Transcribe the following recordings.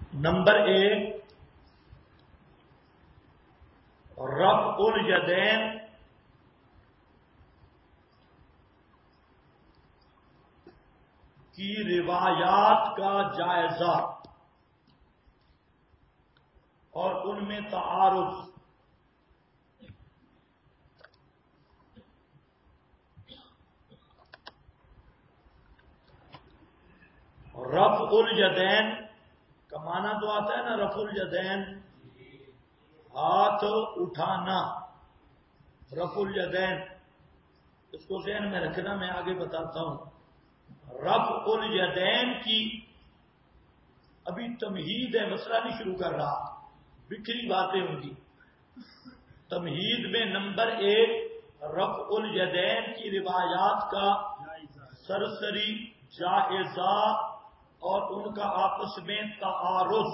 Number 1 رفع الیدین کی روایات کا جائزہ اور ان میں تعارض. رفع الیدین کا معنی تو آتا ہے نا، رفع الیدین ہاتھ اٹھانا. رفع الیدین اس کو ذہن میں رکھنا، میں آگے بتاتا ہوں. رفع الیدین کی ابھی تمہید ہے، مسئلہ نہیں شروع کر رہا، بکھری باتیں ہوں گی. تمہید میں نمبر 1 رفع الیدین کی روایات کا سرسری جائزہ اور ان کا آپس میں تعارض.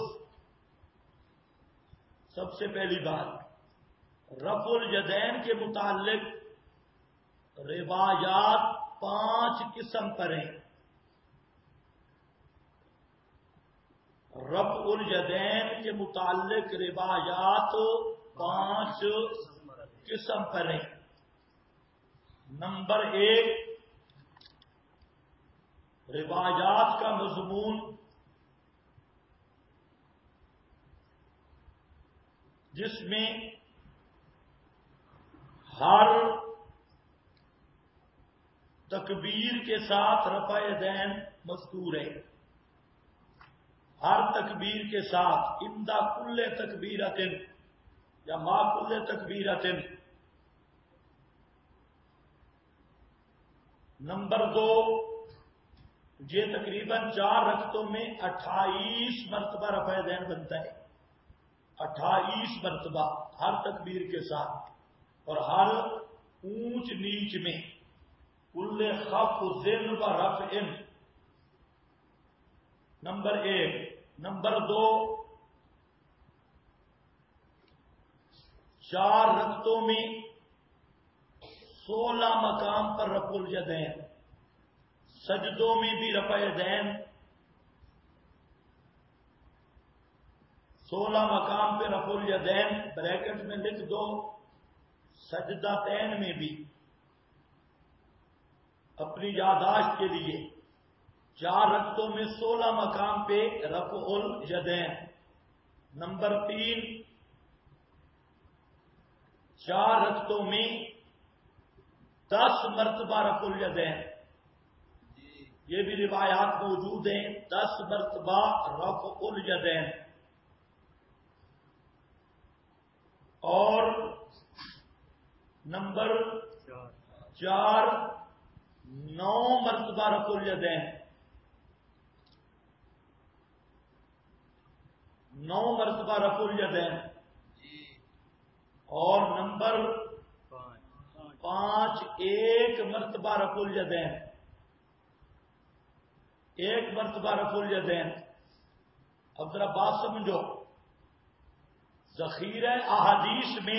سب سے پہلی بات، رفع الیدین کے متعلق روایات 5 قسم پر ہیں. رفع الیدین کے متعلق روایات 5 قسم پر ہیں. نمبر 1 روایات کا مضمون جس میں ہر تکبیر کے ساتھ رفع یدین مذکور ہے. ہر تکبیر کے ساتھ، امدا کل تکبیرۃ یا ما کل تکبیرۃ. نمبر 2 یہ تقریباً 4 رکعتوں میں 28 مرتبہ رفع یدین بنتا ہے. 28 مرتبہ ہر تکبیر کے ساتھ، اور ہر اونچ نیچ میں کل خفض و رفع. نمبر 1. نمبر 2 4 رکعتوں میں 16 مقام پر رفع الیدین، سجدوں میں بھی رفع یدین 16 مقام پہ رفع الیدین. بریکٹ میں لکھ دو سجدتین میں بھی، اپنی یادداشت کے لیے. 4 رکعتوں میں 16 مقام پہ رفع الیدین. نمبر 3 4 رکعتوں میں 10 مرتبہ رفع الیدین. یہ بھی روایات موجود ہیں، 10 مرتبہ رفع الیدین. اور نمبر 4 9 مرتبہ رفع الیدین. 9 مرتبہ رفع الیدین. اور نمبر 5 1 مرتبہ رفع الیدین. 1 مرتبہ رفع الیدین. اب ذرا بات سمجھو، ذخیرہ احادیث میں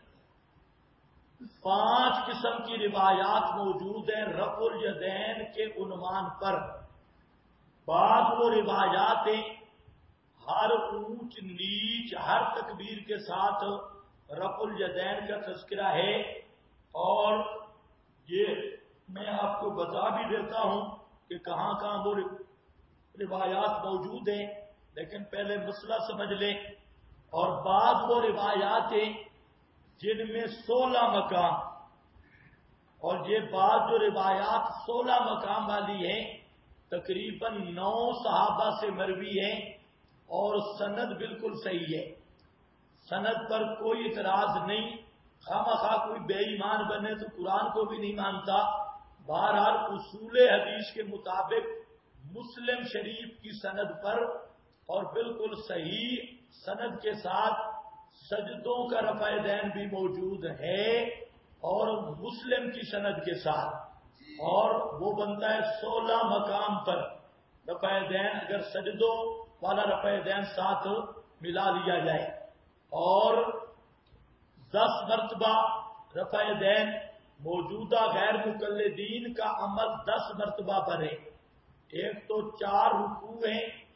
5 قسم کی روایات موجود ہیں رفع الیدین کے عنوان پر. بعض وہ روایات ہر اونچ نیچ ہر تکبیر کے ساتھ رفع الیدین کا تذکرہ ہے، اور یہ میں آپ کو بتا بھی دیتا ہوں کہ کہاں کہاں وہ روایات موجود ہیں، لیکن پہلے مسئلہ سمجھ لیں. اور بعض وہ روایات ہیں جن میں 16 مقام، اور یہ بعض جو روایات 16 مقام والی ہیں تقریباً 9 صحابہ سے مروی ہیں، اور سند بالکل صحیح ہے. سند پر کوئی اعتراض نہیں. خواہ کوئی بے ایمان بنے تو قرآن کو بھی نہیں مانتا. بہرحال اصول حدیث کے مطابق مسلم شریف کی سند پر اور بالکل صحیح سند کے ساتھ سجدوں کا رفع یدین بھی موجود ہے، اور مسلم کی سند کے ساتھ، اور وہ بنتا ہے 16 مقام پر رفع یدین اگر سجدوں والا رفع یدین ساتھ ملا لیا جائے. اور 10 مرتبہ رفع یدین موجودہ غیر مقلدین کا عمل 10 مرتبہ پر ہے. ایک تو 4 رکوع ہیں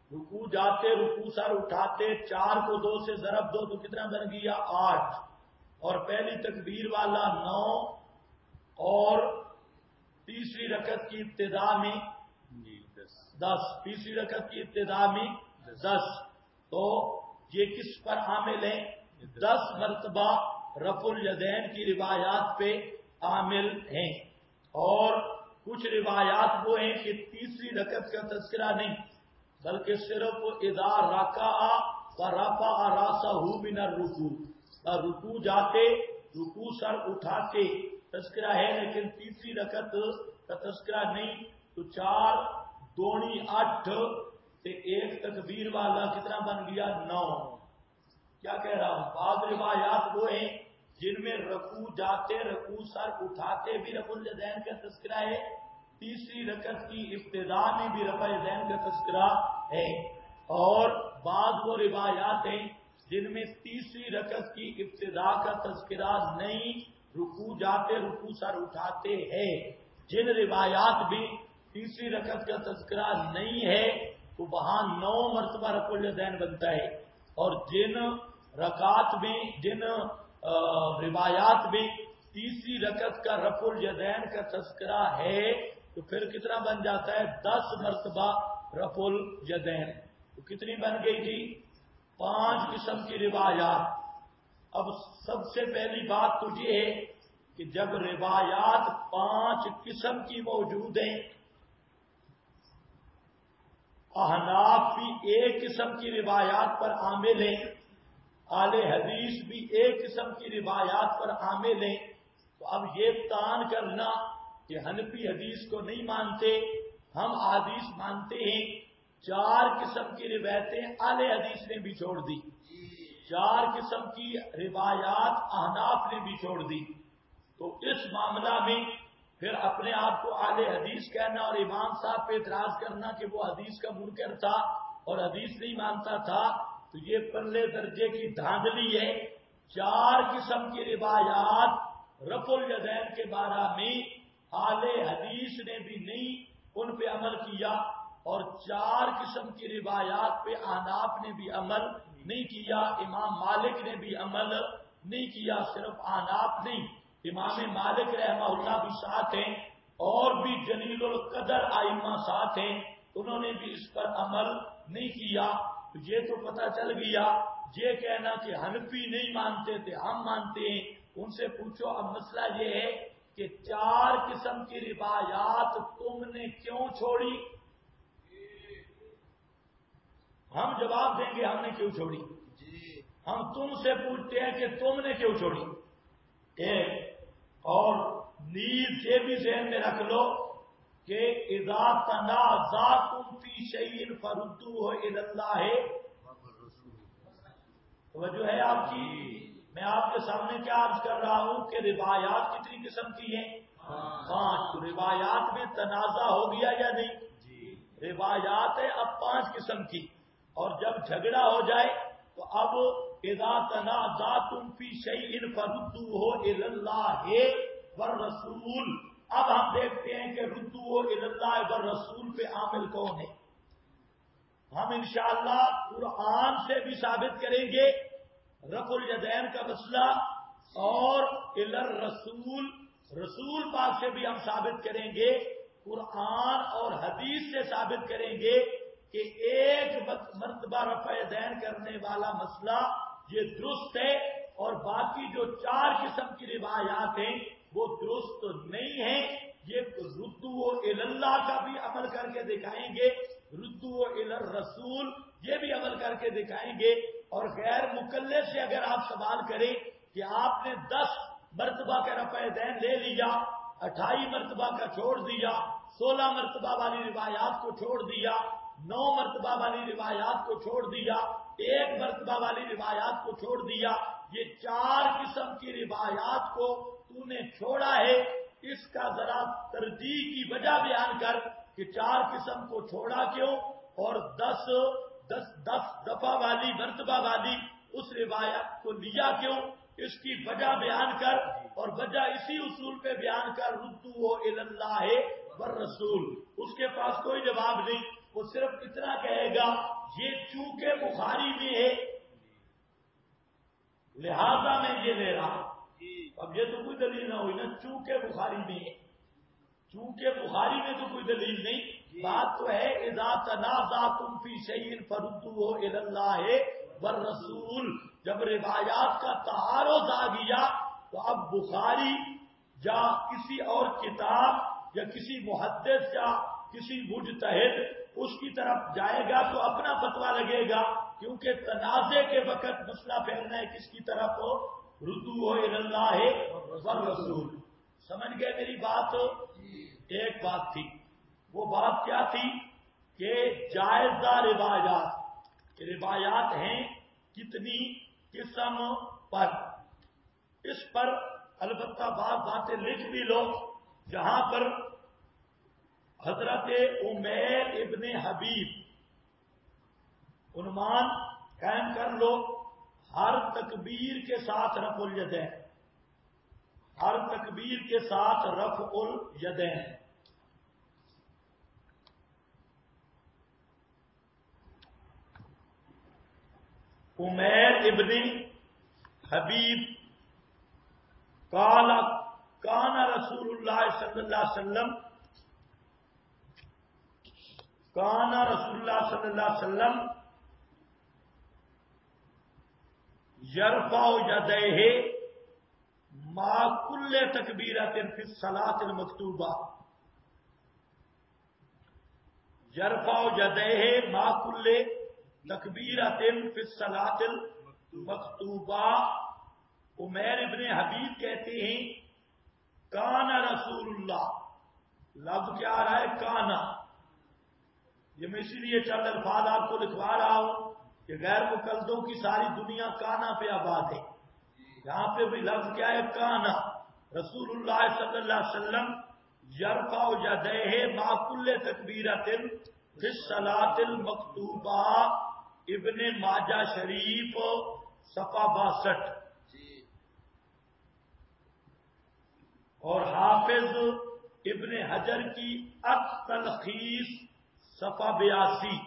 رکوع جاتے رکوع سر اٹھاتے، 4 کو 2 سے ضرب دو تو کتنا بن گیا 8، اور پہلی تکبیر والا 9، اور تیسری رکعت کی ابتدا میں 10، تیسری رکعت کی ابتدا میں 10، تو یہ کس پر عامل ہے؟ 10 مرتبہ رفع الیدین کی روایات پہ عامل ہیں، اور کچھ روایات وہ ہیں کہ تیسری رکعت کا تذکرہ نہیں بلکہ صرف اذا رکع ورفع راسہ من الرکوع، رکوع جاتے رکوع سر اٹھاتے تذکرہ ہے، لیکن تیسری رکعت کا تذکرہ نہیں۔ تو 4 دونی 8 سے 1 تکبیر والا کتنا بن گیا 9۔ کیا کہہ رہا ہوں؟ بعض روایات وہ ہیں جن میں رکوع جاتے رکوع سر اٹھاتے بھی رفع الیدین کا تذکرہ ہے، تیسری رکعت کی ابتدا میں بھی رفع الیدین کا تذکرہ ہے، اور بعض وہ روایات ہیں جن میں تیسری رکعت کی ابتدا کا تذکرہ نہیں، رکوع جاتے رکوع سر اٹھاتے ہیں۔ جن روایات بھی تیسری رکعت کا تذکرہ نہیں ہے تو وہاں 9 مرتبہ رفع الیدین بنتا ہے، اور جن رکعات میں جن روایات میں تیسری رکعت کا رفع الیدین کا تذکرہ ہے تو پھر کتنا بن جاتا ہے 10 مرتبہ رفع الیدین۔ تو کتنی بن گئی جی؟ 5 قسم کی روایات۔ اب سب سے پہلی بات تو یہ ہے کہ جب روایات 5 قسم کی موجود ہیں، احناف بھی ایک قسم کی روایات پر عامل ہیں، اہل حدیث بھی ایک قسم کی روایات پر عامل ہیں، تو اب یہ تان کرنا کہ حنفی حدیث کو نہیں مانتے ہم حدیث مانتے ہیں، 4 قسم کی روایتیں اہل حدیث نے بھی چھوڑ دی، 4 قسم کی روایات احناف نے بھی چھوڑ دی، تو اس معاملہ میں پھر اپنے آپ کو اہل حدیث کہنا اور امام صاحب پہ اعتراض کرنا کہ وہ حدیث کا منکر تھا اور حدیث نہیں مانتا تھا، تو یہ پرلے درجے کی دھاندلی ہے۔ 4 قسم کی روایات رفع الیدین کے بارے میں اہل حدیث نے بھی نہیں ان پہ عمل کیا، اور 4 قسم کی روایات پہ احناف نے بھی عمل نہیں کیا، امام مالک نے بھی عمل نہیں کیا، صرف احناف نہیں، امام مالک رحمہ اللہ بھی ساتھ ہیں، اور بھی جلیل القدر ائمہ ساتھ ہیں، انہوں نے بھی اس پر عمل نہیں کیا۔ تو یہ تو پتہ چل گیا، یہ کہنا کہ حنفی نہیں مانتے تھے ہم مانتے ہیں، ان سے پوچھو اب مسئلہ یہ ہے کہ 4 قسم کی روایات تم نے کیوں چھوڑی؟ ہم جواب دیں گے ہم نے کیوں چھوڑی، ہم تم سے پوچھتے ہیں کہ تم نے کیوں چھوڑی۔ اور نیز یہ بھی ذہن میں رکھ لو کہ اذا تنازعتم فی شیء فردوہ الی اللہ، توجہ ہے آپ کی؟ میں آپ کے سامنے کیا عرض کر رہا ہوں کہ روایات کتنی قسم کی ہیں؟ 5۔ تو روایات میں تنازع ہو گیا یا نہیں؟ روایات ہے اب 5 قسم کی، اور جب جھگڑا ہو جائے تو اب اذا تنازعتم فی شیء فردوہ الی اللہ والرسول، اب ہم دیکھتے ہیں کہ ردوہ الی اللہ والرسول پہ عامل کون ہے۔ ہم انشاءاللہ قرآن سے بھی ثابت کریں گے رفع الیدین کا مسئلہ، اور الی الرسول رسول پاک سے بھی ہم ثابت کریں گے، قرآن اور حدیث سے ثابت کریں گے کہ ایک مرتبہ رفع الیدین کرنے والا مسئلہ یہ درست ہے، اور باقی جو 4 قسم کی روایات ہیں وہ درست نہیں ہیں۔ یہ ردو الی اللہ کا بھی عمل کر کے دکھائیں گے، ردو الی الرسول یہ بھی عمل کر کے دکھائیں گے، اور غیر مقلد سے اگر آپ سوال کریں کہ آپ نے 10 مرتبہ کا رفع الیدین لے لیا، 28 مرتبہ کا چھوڑ دیا، 16 مرتبہ والی روایات کو چھوڑ دیا، 9 مرتبہ والی روایات کو چھوڑ دیا، 1 مرتبہ والی روایات کو چھوڑ دیا، یہ 4 قسم کی روایات کو تو نے چھوڑا ہے، اس کا ذرا ترجیح کی وجہ بیان کر کہ 4 قسم کو چھوڑا کیوں، اور 10 دفعہ والی مرتبہ والی اس روایت کو لیا کیوں، اس کی وجہ بیان کر، اور وجہ اسی اصول پہ بیان کر ردو الی اللہ والرسول۔ اس کے پاس کوئی جواب نہیں، وہ صرف اتنا کہے گا یہ چونکہ بخاری میں ہے لہذا میں یہ لے رہا. اب یہ تو کوئی دلیل نہ ہوئی نا، چونکہ بخاری میں ہے. چونکہ بخاری میں تو کوئی دلیل نہیں. بات تو ہے اذا تنازعتم فی شیء فردوہ الی اللہ والرسول. جب روایات کا تعارض آ گیا تو اب بخاری یا کسی اور کتاب یا کسی محدث یا کسی مجتہد اس کی طرف جائے گا تو اپنا فتویٰ لگے گا، کیونکہ تنازع کے وقت مسئلہ پھیلنا ہے کس کی طرف ہو، ردو الی اللہ والرسول. سمجھ گئے میری بات؟ ایک بات تھی، وہ بات کیا تھی کہ جائزہ روایات ہیں کتنی قسم پر. اس پر البتہ بعض باتیں لکھ بھی لو، جہاں پر حضرت عمیر ابن حبیب عنوان قائم کر لو، ہر تکبیر کے ساتھ رفع الیدین، ہر تکبیر کے ساتھ رفع الیدین. عمیر ابن حبیب قال کان رسول اللہ صلی اللہ علیہ وسلم، کان رسول اللہ صلی اللہ علیہ وسلم یرفع یدیہ ما کل تکبیرۃ فی الصلاۃ المکتوبہ. یرفع یدیہ ما کل تکبیرۃ فی الصلاۃ المکتوبہ. عمیر ابن حبیب کہتے ہیں کان رسول اللہ، لفظ کیا آ رہا ہے؟ کانا. یہ میں اسی لیے چند الفاظ آپ کو لکھوا رہا ہوں کہ غیر مقلدوں کی ساری دنیا کانا پہ آباد ہے. یہاں پہ بھی لفظ کیا ہے؟ کانا. رسول اللہ صلی اللہ علیہ وسلم یرفع یدیہ مع کل تکبیرۃ فی الصلاۃ المکتوبہ. ابن ماجہ شریف صفحہ 62. اور حافظ ابن حجر کی التلخیص صفحہ 82.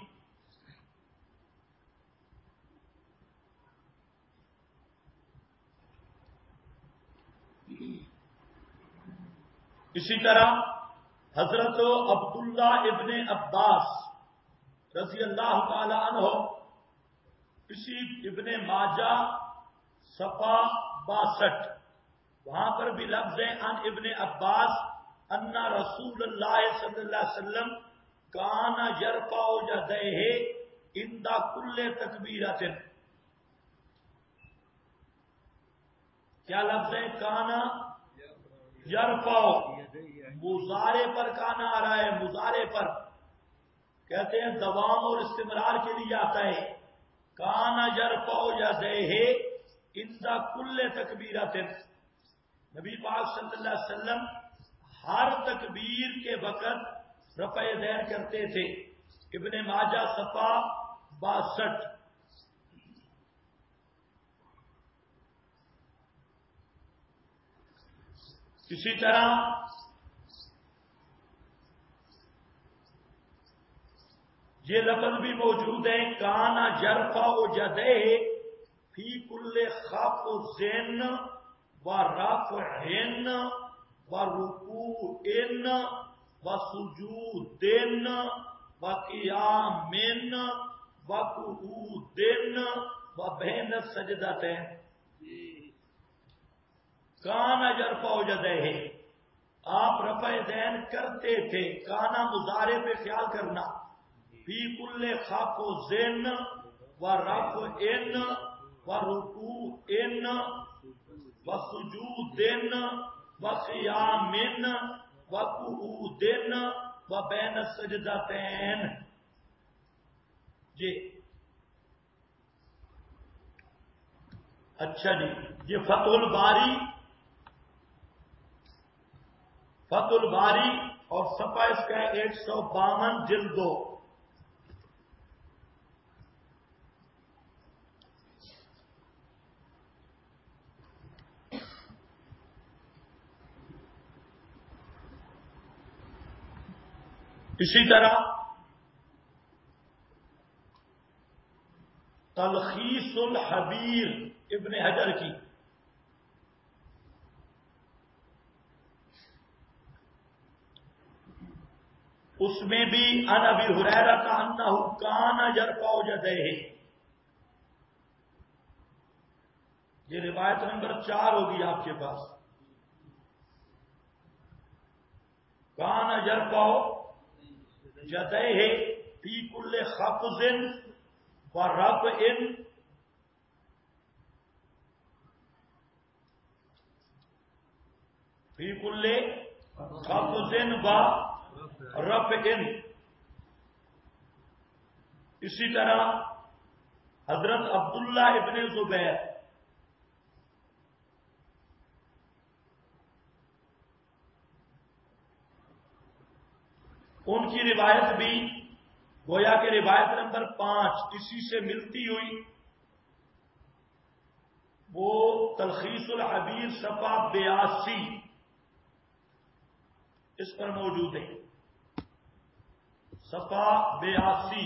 اسی طرح حضرت عبداللہ ابن عباس رضی اللہ تعالی عنہ، اسی ابن ماجہ صفحہ 62، وہاں پر بھی لفظ ہے ان ابن عباس ان رسول اللہ صلی اللہ علیہ وسلم کان یرفع یدیہ عند کل تکبیرۃ. کیا لفظ ہے؟ کانا یرفع. مضارع پر کانا آ رہا ہے، مضارع پر کہتے ہیں دوام اور استمرار کے لیے آتا ہے. کانا یرفع یدیہ عند کل تکبیرۃ. نبی پاک صلی اللہ علیہ وسلم ہر تکبیر کے وقت رفع یدین کرتے تھے. ابن ماجہ صفحہ 62. اسی طرح یہ لفظ بھی موجود ہے کانا یرفع یدیہ فی کل خفض و رفع و رکوع و سجود و قیام و قعود و بین السجدتین. کانا یرفع یدیہ، آپ رفع یدین کرتے تھے. کانا مضارع پہ خیال کرنا. فی کل خفض و رفع و رکوع و سجود و قیام و قعود و بین السجدتین. جی اچھا جی، یہ فتح الباری اور صفحہ اس کا 152 جلد 2. اسی طرح تلخیص الحبیر ابن حجر کی، اس میں بھی عن ابی ہریرہ انہ کان یرفع یدیہ، یہ روایت نمبر 4 ہوگی آپ کے پاس. کان یرفع یدیہ فی کل خفض و رفع، فی کل خفض و رفع. اسی طرح حضرت عبداللہ ابن زبیر ان کی روایت بھی گویا کہ روایت نمبر 5 اسی سے ملتی ہوئی، وہ تلخیص الحبیر صفحہ 82 اس پر موجود ہے. صفحہ 82.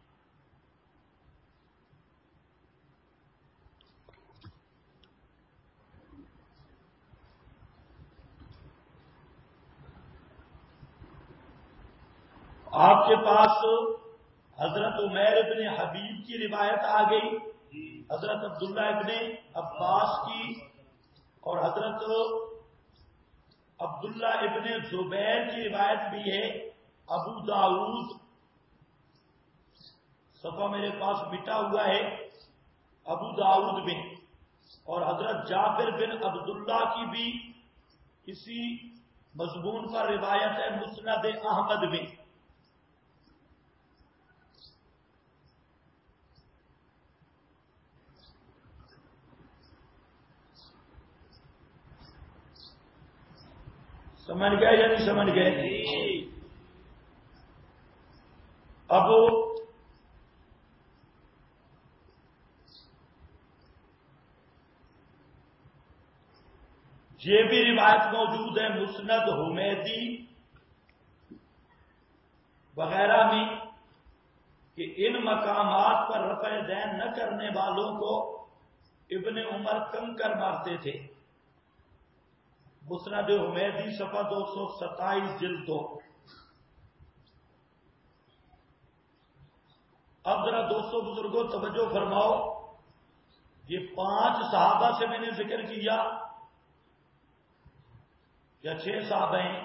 آپ کے پاس حضرت عمیر ابن حبیب کی روایت آ گئی، حضرت عبداللہ ابن عباس کی، اور حضرت عبداللہ ابن زبیر کی روایت بھی ہے. ابو داؤد صفحہ میرے پاس مٹا ہوا ہے، ابو داؤد میں، اور حضرت جابر بن عبداللہ کی بھی اسی مضمون پر روایت ہے مسند احمد میں. سمجھ گئے یا نہیں سمجھ گئے؟ اب یہ بھی روایت موجود ہے مسند حمیدی وغیرہ میں کہ ان مقامات پر رفع دین نہ کرنے والوں کو ابن عمر کنکر مارتے تھے. مسند حمیدی صفحہ 227 جلد 2. اب ذرا دوستوں بزرگوں توجہ فرماؤ، یہ 5 صحابہ سے میں نے ذکر کیا یا 6 صحابہ ہیں؟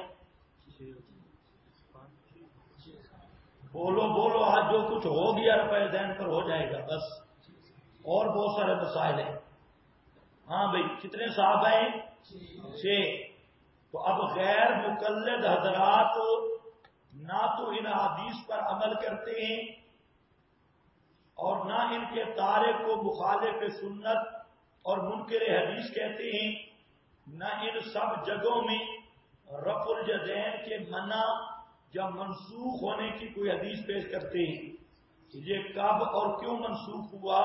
بولو بولو، آج جو کچھ ہو گیا رفع دین پر ہو جائے گا بس، اور بہت سارے مسائل ہیں. ہاں بھائی، کتنے صحابہ ہیں؟ 6. تو اب غیر مقلد حضرات نہ تو ان حدیث پر عمل کرتے ہیں اور نہ ان کے تارک کو مخالف سنت اور منکر حدیث کہتے ہیں، نہ ان سب جگہوں میں رفع الیدین کے منع یا منسوخ ہونے کی کوئی حدیث پیش کرتے ہیں. یہ کب اور کیوں منسوخ ہوا؟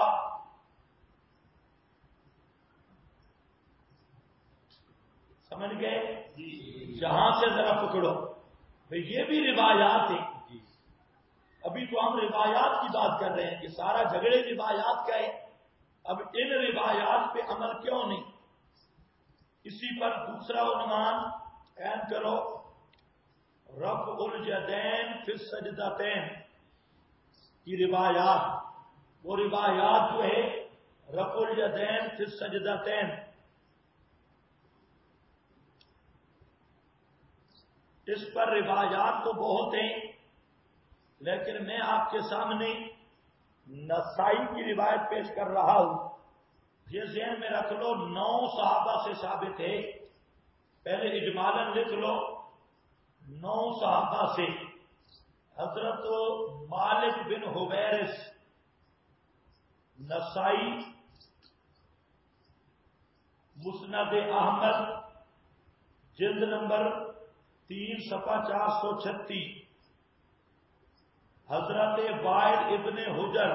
سمجھ گئے؟ جہاں سے ذرا پکڑو بھئی، یہ بھی روایات ہیں. ابھی تو ہم روایات کی بات کر رہے ہیں کہ سارا جھگڑے روایات کا ہے. اب ان روایات پہ عمل کیوں نہیں؟ اسی پر دوسرا عنوان قائم کرو، رفع الیدین فی السجدتین کی روایات. وہ روایات جو ہے رفع الیدین فی السجدتین، اس پر روایات تو بہت ہیں، لیکن میں آپ کے سامنے نسائی کی روایت پیش کر رہا ہوں. یہ ذہن میں رکھ لو 9 صحابہ سے ثابت ہے. پہلے اجمالاً لکھ لو 9 صحابہ سے. حضرت مالک بن حویرث، نسائی، مسند احمد جلد نمبر 3 صفحہ 436. حضرت وائل ابن حجر،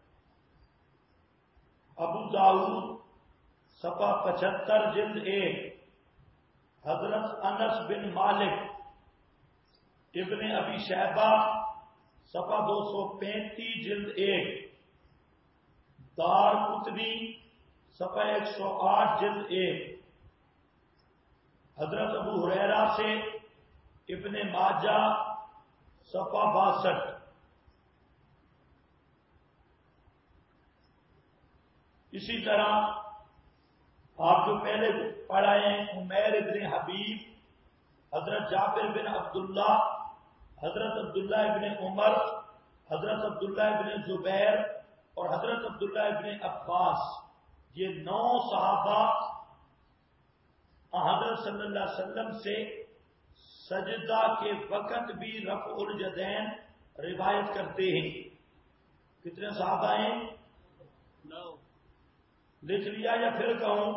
ابو داؤد صفحہ 75 جلد 1. حضرت انس بن مالک ابن ابی شیبہ صفحہ 235 جلد 1. دارقطنی صفحہ 108 جلد 1، حضرت ابو ہریرہ سے ابن ماجہ صفحہ 62۔ اسی طرح آپ جو پہلے پڑھائے ہیں عمیر ابن حبیب، حضرت جابر بن عبداللہ، حضرت عبداللہ ابن عمر، حضرت عبداللہ ابن زبیر اور حضرت عبداللہ ابن عباس، یہ 9 صحابہ حضرت صلی اللہ علیہ وسلم سے سجدہ کے وقت بھی رفع الیدین روایت کرتے ہیں۔ کتنے صحابہ ہیں؟ 9۔ لکھ لیا یا پھر کہوں؟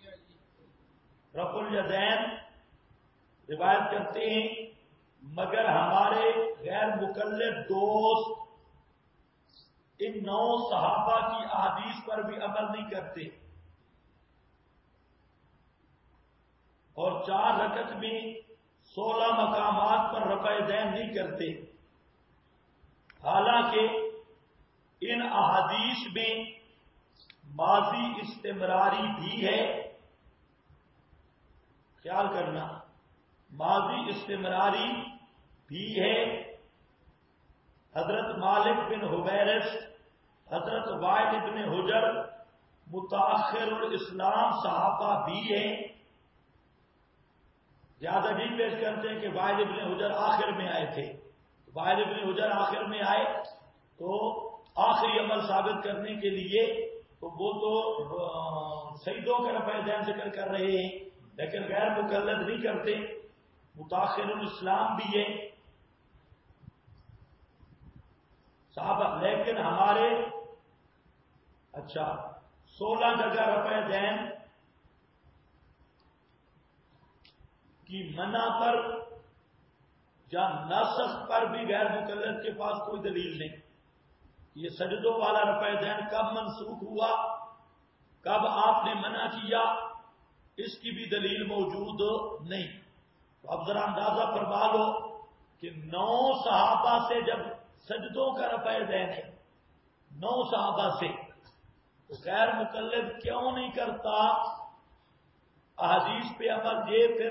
رفع الیدین روایت کرتے ہیں، مگر ہمارے غیر مقلد دوست ان 9 صحابہ کی احادیث پر بھی عمل نہیں کرتے، اور 4 رکعت میں 16 مقامات پر رفع دین نہیں کرتے، حالانکہ ان احادیث میں ماضی استمراری بھی ہے۔ خیال کرنا، ماضی استمراری بھی ہے۔ حضرت مالک بن حویرث، حضرت وائل بن حجر متاخر الاسلام صحابہ بھی ہیں۔ زیادہ نہیں پیش کرتے ہیں کہ وائل بن حجر آخر میں آئے تھے، وائل بن حجر آخر میں آئے تو آخری عمل ثابت کرنے کے لیے تو وہ تو شہیدوں کے رفع دین ذکر کر رہے ہیں، لیکن غیر مقلد نہیں کرتے، متاخر الاسلام بھی ہے صحابہ۔ لیکن ہمارے 16 جگہ رفع دین کی منع پر یا نسخ پر بھی غیر مقلد کے پاس کوئی دلیل نہیں۔ یہ سجدوں والا رفع دین کب منسوخ ہوا، کب آپ نے منع کیا، اس کی بھی دلیل موجود نہیں۔ تو اب ذرا اندازہ فرما لو کہ 9 صحابہ سے جب سجدوں کا رفع دین ہے، 9 صحابہ سے، تو غیر مقلد کیوں نہیں کرتا احادیث پہ عمل؟ یہ پھر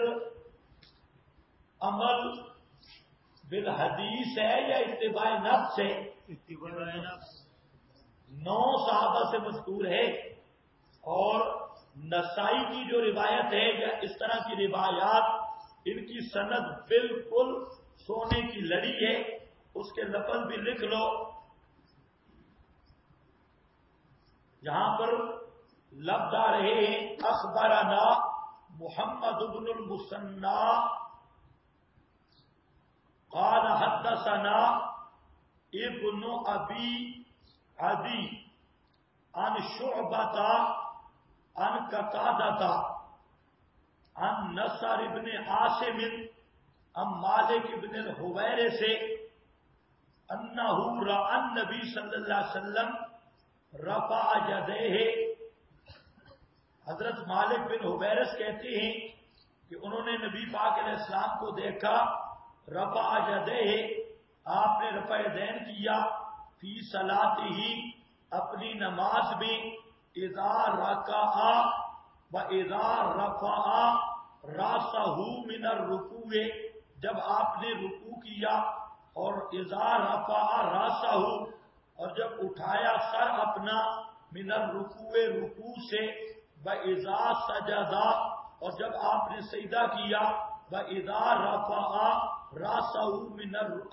عمل بالحدیث ہے یا اتباع نفس ہے؟ اتباع نفس۔ 9 صحابہ سے مذکور ہے، اور نسائی کی جو روایت ہے یا اس طرح کی روایات، ان کی سند بالکل سونے کی لڑی ہے، اس کے لفظ بھی لکھ لو۔ یہاں پر لفظ آ رہے ہیں اخبرنا محمد بن المثنى قال حدثنا ابن ابی عدی عن شعبۃ عن قتادہ عن نصر ابن عاصم عن مالک ابن الحویرث سے انہ رأى النبی صلی اللہ علیہ وسلم رفع یدیہ۔ حضرت مالک بن حویرث کہتے ہیں کہ انہوں نے نبی پاک علیہ السلام کو دیکھا، رفع یدیہ، آپ نے رفع دین کیا، فی صلاتہ، اپنی نماز میں، اذا رکع و اذا رفع راسہ من الرکوع، جب آپ نے رکوع کیا، اور اذا رفع راسہ، اور جب اٹھایا سر اپنا، من الرکوع، رکوع سے، و اذا سجد، اور جب آپ نے سجدہ کیا، و اذا رفع راسہ من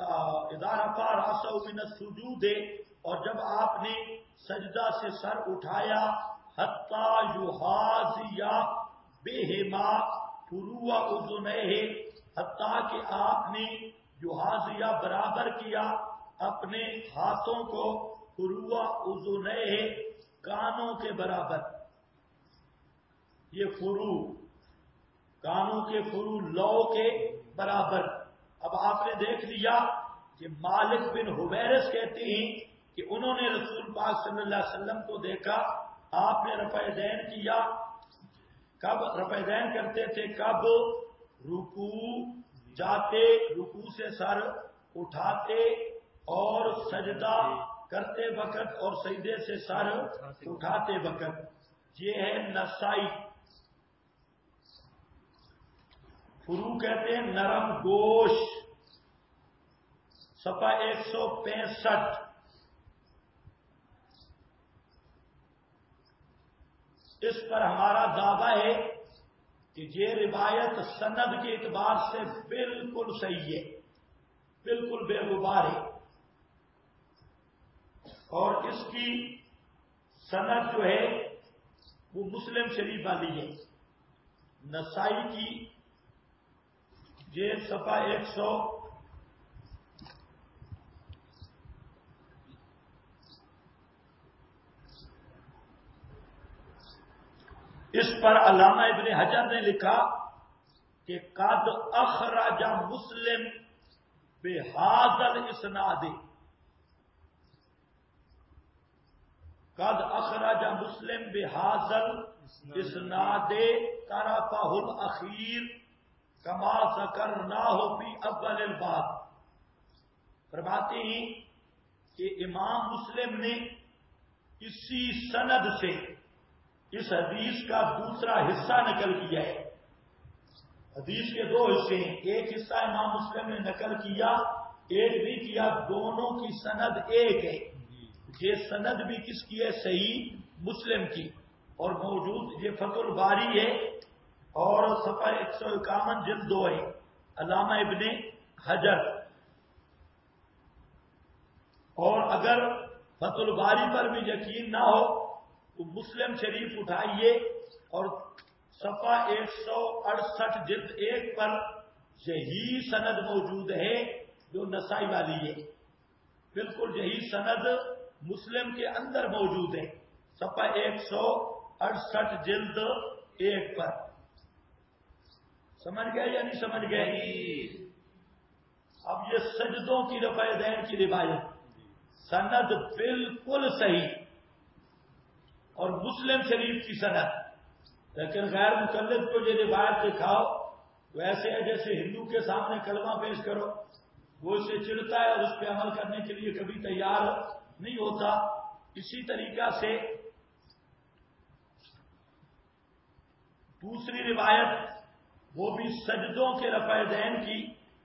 السجود، اور جب آپ نے سجدہ سے سر اٹھایا، حتی یحاذی بہما فروع اذنیہ، حتیٰ کہ آپ نے یحاذی برابر کیا اپنے ہاتھوں کو، فروع اذنیہ، کانوں کے برابر۔ یہ فروع، کانوں کے فروع لو کے برابر۔ اب آپ نے دیکھ لیا کہ مالک بن حویرث کہتے ہیں کہ انہوں نے رسول پاک صلی اللہ علیہ وسلم کو دیکھا، آپ نے رفع دین کیا۔ کب رفع دین کرتے تھے؟ کب رکوع جاتے، رکوع سے سر اٹھاتے اور سجدہ کرتے وقت اور سجدے سے سر اٹھاتے وقت. یہ ہے نسائی. فرو کہتے ہیں نرم گوشت. صفحہ 165. اس پر ہمارا دعویٰ ہے کہ یہ روایت سند کے اعتبار سے بالکل صحیح ہے, بالکل بے غبار ہے, اور اس کی سند جو ہے وہ مسلم شریف والی ہے. نسائی کی یہ صفحہ 100 اس پر علامہ ابن حجر نے لکھا کہ قد اخرج مسلم بہذا الاسناد. قد اخرج مسلم بہذا الاسناد طرفہ الاخیر کما ذکرناہ فی اول الباب. فرماتے ہیں کہ امام مسلم نے اسی سند سے اس حدیث کا دوسرا حصہ نقل کیا ہے. حدیث کے دو حصے ہیں, ایک حصہ امام مسلم نے نقل کیا, ایک بھی کیا, دونوں کی سند ایک ہے. یہ سند بھی کس کی ہے؟ صحیح مسلم کی, اور موجود یہ فتح الباری ہے اور صفحہ 151 جلد 2 ہے, علامہ ابن حجر. اور اگر فتح الباری پر بھی یقین نہ ہو تو مسلم شریف اٹھائیے اور صفحہ 168 جلد 1 پر یہی سند موجود ہے جو نسائی والی ہے. بالکل یہی سند مسلم کے اندر موجود ہے, صفحہ 168 جلد 1 پر. سمجھ گئے یا نہیں سمجھ گئے؟ اب یہ سجدوں کی رفع دین کی روایت سند بالکل صحیح اور مسلم شریف کی سند, لیکن غیر مقلد کو یہ روایت دکھاؤ ویسے ہے جیسے ہندو کے سامنے کلمہ پیش کرو, وہ اسے چڑھتا ہے اور اس پہ عمل کرنے کے لیے کبھی تیار نہیں ہوتا. اسی طریقہ سے دوسری روایت وہ بھی سجدوں کے رفع دین کی,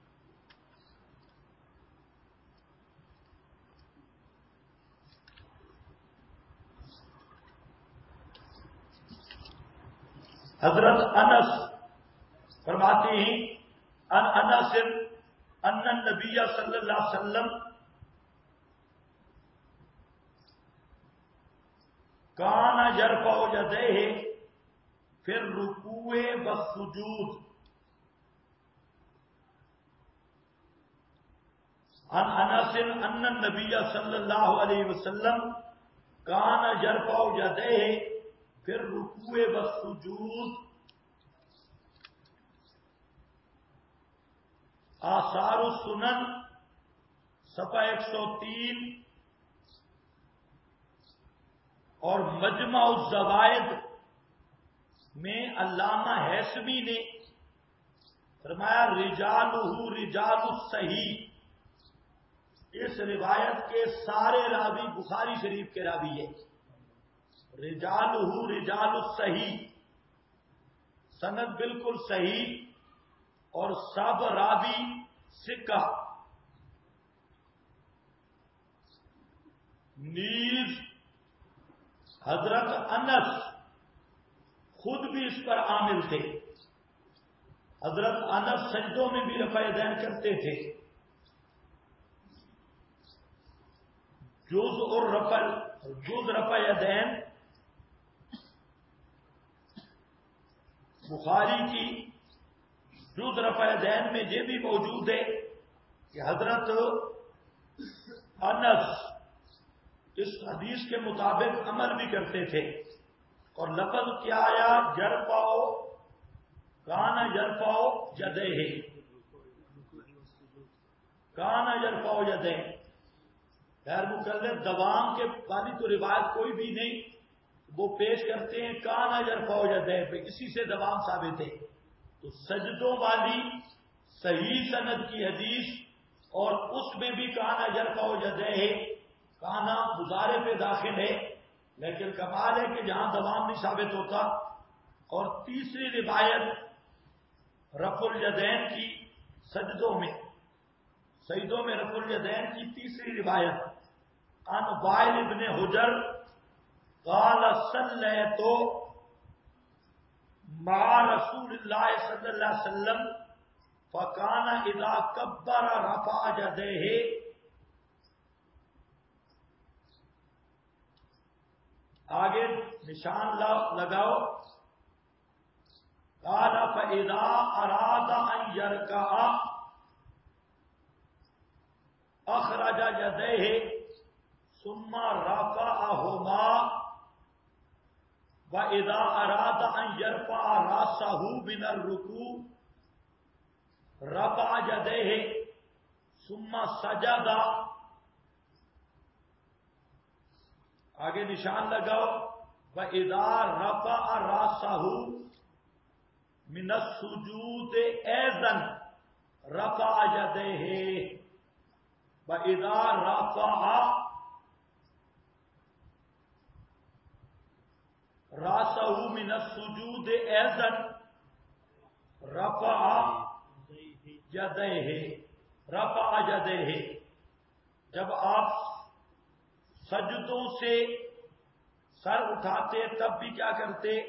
حضرت انس فرماتے ہیں ان انس ان النبی صلی اللہ علیہ وسلم کان یرفع یدیہ فی الرکوع والسجود. ان انس ان النبی صلی اللہ علیہ وسلم کان یرفع یدیہ فی الرکوع والسجود. آثار السنن صفحہ 103 اور مجمع الزوائد میں علامہ حیثمی نے فرمایا رجالہ رجال الصحیح. اس روایت کے سارے راوی بخاری شریف کے راوی ہے. رجالہ رجال الصحیح, سند بالکل صحیح اور سب راوی ثقہ. نیز حضرت انس خود بھی اس پر عامل تھے. حضرت انس سجدوں میں بھی رفع دین کرتے تھے. جز رفع دین بخاری کی جز رفع دین میں یہ بھی موجود ہے کہ حضرت انس اس حدیث کے مطابق عمل بھی کرتے تھے. اور لفظ کیا آیا؟ یرفعو کانا یرفعو یدیہ, کانا یرفعو یدیہ. غیر مقلد دوام کے والی تو روایت کوئی بھی نہیں, وہ پیش کرتے ہیں کانا یرفعو یدیہ پہ, اسی سے دوام ثابت ہے. تو سجدوں والی صحیح سند کی حدیث اور اس میں بھی کانا یرفعو یدیہ کانا مضارع پہ داخل ہے، لیکن کمال ہے کہ جہاں دوام نہیں ثابت ہوتا۔ اور تیسری روایت رفع الیدین کی سجدوں میں رفع الیدین کی تیسری روایت عن وائل ابن حجر قال صلیت مع رسول اللہ صلی اللہ علیہ وسلم فکان اذا کبر رفع یدیہ۔ آگے نشان لگاؤ۔ قال فاذا اراد ان يركع اخرج يديه ثم رفعهما واذا اراد ان يرفع راسه من الركوع رفع يديه ثم سجد۔ آگے نشان لگاؤ۔ واذا رفع راسه من السجود ايضا رفع يديه واذا رفع راسه من السجود ايضا رفع يديه۔ جب آپ سجدوں سے سر اٹھاتے تب بھی کیا کرتے؟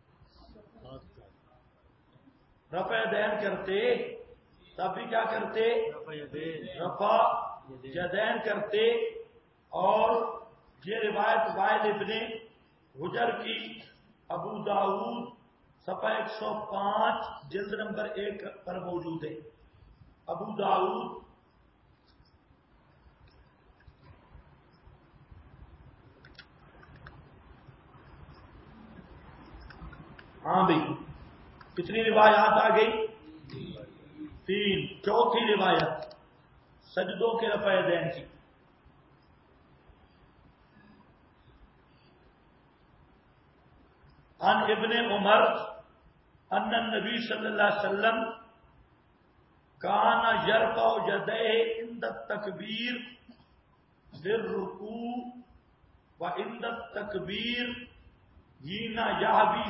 رفع یدین کرتے، تب بھی کیا کرتے؟ رفع یدین کرتے۔ اور یہ روایت وائل ابن حجر کی ابو داؤد صفحہ 105 جلد نمبر 1 پر موجود ہے۔ ابو داؤد ہاں بھائی کتنی روایات آ گئی؟ 3۔ چوتھی روایت سجدوں کے رفع یدین کی۔ عن ابن عمر ان النبی صلی اللہ علیہ وسلم کان یرفع یدیہ عند التکبیر للرکوع وعند التکبیر حین یہوی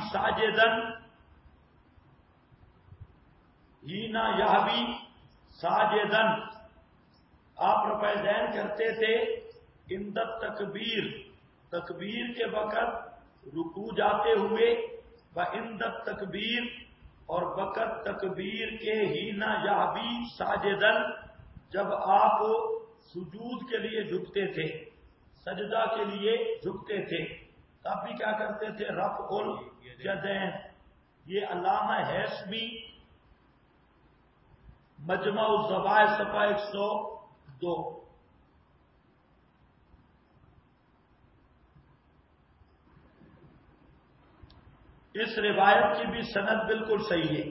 ساجدن۔ آپ رفع یدین کرتے تھے عند التکبیر، تکبیر کے وقت رکوع جاتے ہوئے، وعند التکبیر اور وقت تکبیر کے حین یہوی ساجدن جب آپ سجود کے لیے جھکتے تھے، سجدہ کے لیے جھکتے تھے، تب بھی کیا کرتے تھے؟ رفع الیدین۔ یہ علامہ ہیثمی مجمع الزوائد صفحہ 102۔ اس روایت کی بھی سند بالکل صحیح ہے۔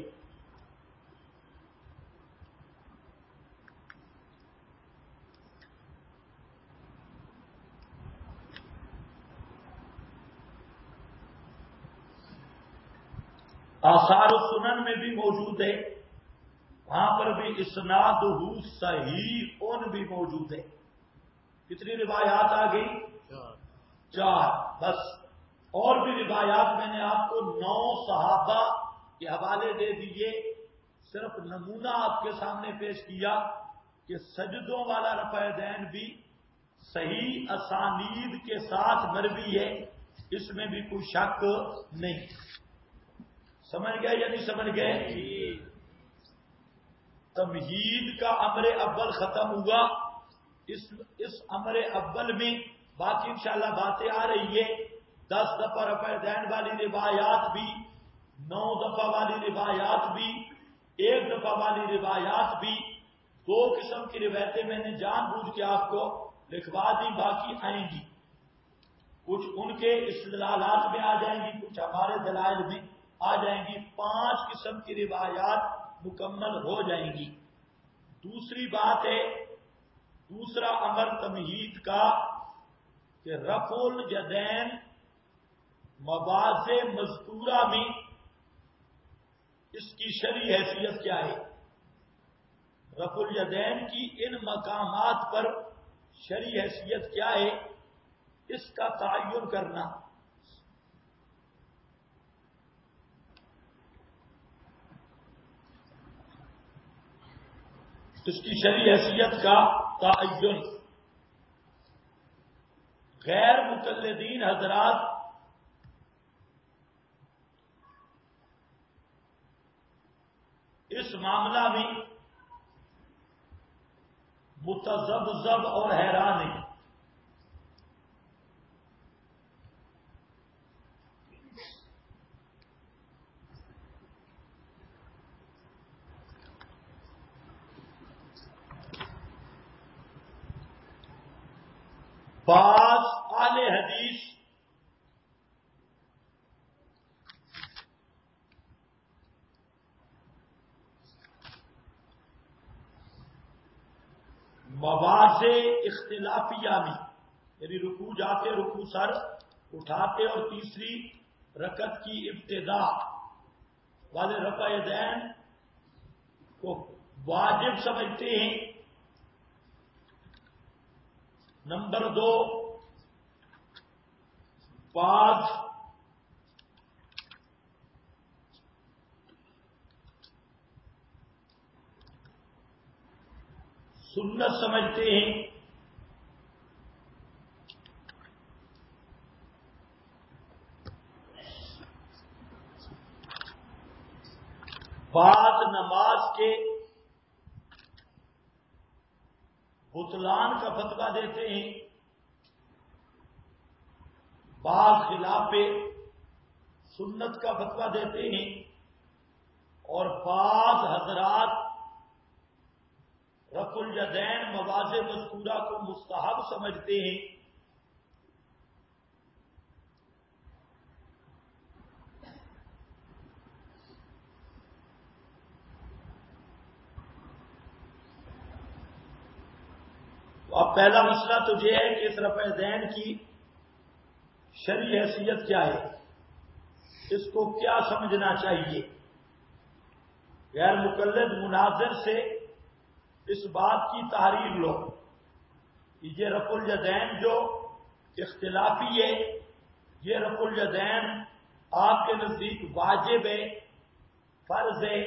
آثار السنن میں بھی موجود ہے، وہاں پر بھی اسنادہ صحیح بھی موجود ہے۔ کتنی روایات آ گئی؟ 4۔ بس اور بھی روایات میں نے آپ کو 9 صحابہ کے حوالے دے دیے، صرف نمونہ آپ کے سامنے پیش کیا کہ سجدوں والا رفع یدین بھی صحیح اسانید کے ساتھ مروی ہے، اس میں بھی کوئی شک نہیں۔ سمجھ گئے یا نہیں سمجھ گئے؟ تمہید کا امر اول ختم ہوا۔ اس امر اول میں باقی انشاءاللہ باتیں آ رہی ہے۔ 10 دفعہ رفع یدین والی روایات بھی، 9 دفعہ والی روایات بھی، 1 دفعہ والی روایات بھی، 2 قسم کی روایتیں میں نے جان بوجھ کے آپ کو لکھوا دی، باقی آئیں گی۔ کچھ ان کے استدلالات میں آ جائیں گی، کچھ ہمارے دلائل میں آ جائیں گی۔ 5 قسم کی روایات مکمل ہو جائیں گی۔ دوسری بات ہے، دوسرا امر تمہید کا کہ رفع الیدین مواضع مذکورہ میں اس کی شرعی حیثیت کیا ہے؟ رفع الیدین کی ان مقامات پر شرعی حیثیت کیا ہے اس کا تعین کرنا. اس کی شرعی حیثیت کا تعین. غیر مقلدین حضرات اس معاملہ میں متذبذب اور حیران ہیں. بعض اہل حدیث مواضع اختلافیہ میں یعنی رکوع جاتے رکوع سر اٹھاتے اور تیسری رکعت کی ابتدا والے رفع یدین کو واجب سمجھتے ہیں. نمبر 2 بعض سنت سمجھتے ہیں. بعض نماز کے بطلان کا فتویٰ دیتے ہیں. بعض خلاف سنت کا فتویٰ دیتے ہیں. اور بعض حضرات رفع الیدین مواضع مذکورہ کو مستحب سمجھتے ہیں. اب پہلا مسئلہ تو یہ ہے کہ اس رفع یدین کی شرعی حیثیت کیا ہے, اس کو کیا سمجھنا چاہیے. غیر مقلد مناظر سے اس بات کی تحریر لو کہ یہ رفع الیدین جو اختلافی ہے, یہ رفع الیدین آپ کے نزدیک واجب ہے, فرض ہے,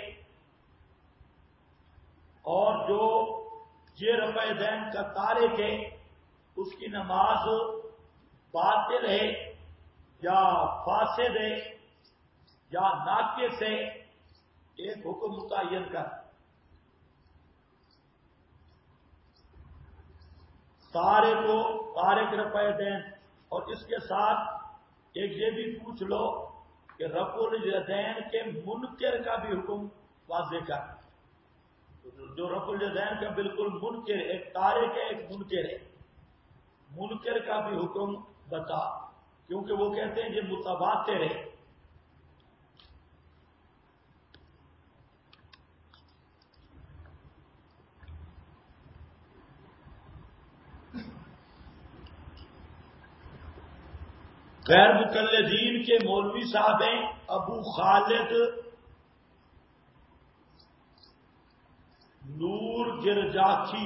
اور جو یہ رفع یدین کا تارک ہے اس کی نماز باطل ہے یا فاسد ہے یا ناقص ہے. ایک حکم متعین کر تارک رفع یدین, اور اس کے ساتھ ایک یہ بھی پوچھ لو کہ رفع الیدین کے منکر کا بھی حکم واضح کر. جو رفع الیدین کا بالکل منکر ہے, ایک تارک ہے ایک منکر ہے, منکر کا بھی حکم بتا, کیونکہ وہ کہتے ہیں یہ متواتر ہے. غیر مقلدین کے مولوی صاحب ہیں ابو خالد نور گرجاچی.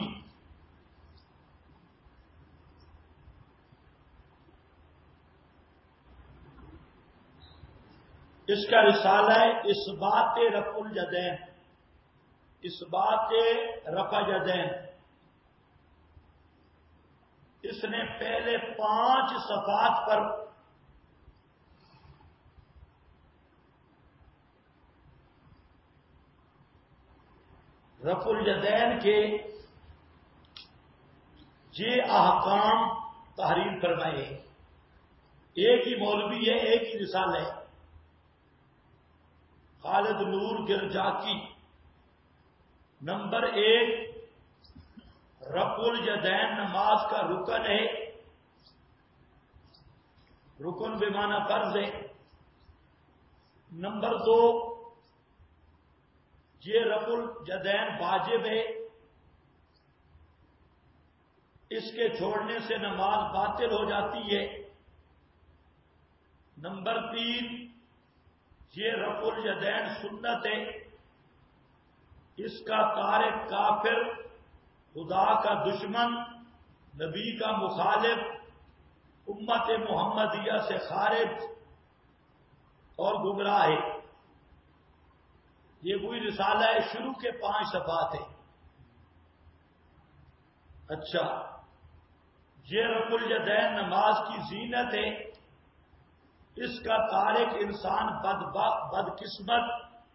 اس کا رسالہ ہے اثبات رفع الیدین, اثبات رفع یدین. اس نے پہلے 5 صفحات پر رفع الیدین کے یہ احکام تحریر فرمائے. ایک ہی مولوی ہے, ایک ہی رسالہ ہے, خالد نور گرجاکی. نمبر 1 رفع الیدین نماز کا رکن ہے, رکن بمعنی فرض ہے. نمبر 2 یہ رفع الیدین واجب ہے, اس کے چھوڑنے سے نماز باطل ہو جاتی ہے. نمبر 3 یہ رفع الیدین سنت ہے, اس کا تارک کافر, خدا کا دشمن نبی کا مخالف، امت محمدیہ سے خارج اور گمراہ ہے۔ یہ وہی رسالہ ہے، شروع کے 5 صفحات ہیں۔ اچھا، یہ رفع الیدین نماز کی زینت ہے، اس کا تارک انسان بدقسمت،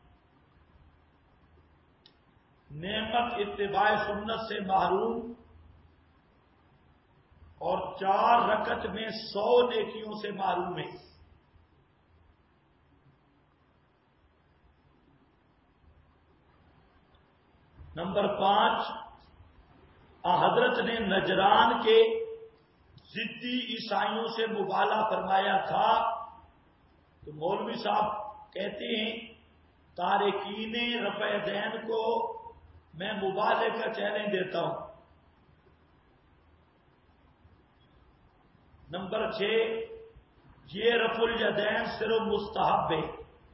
نعمت اتباع سنت سے محروم، اور 4 رکعت میں 100 نیکیوں سے محروم ہے۔ نمبر 5، حضرت نے نجران کے ضدی عیسائیوں سے مبالغہ فرمایا تھا، تو مولوی صاحب کہتے ہیں تارکین رفع دین کو میں مبالغے کا چیلنج دیتا ہوں۔ نمبر 6، یہ رفع الیدین صرف مستحب ہے،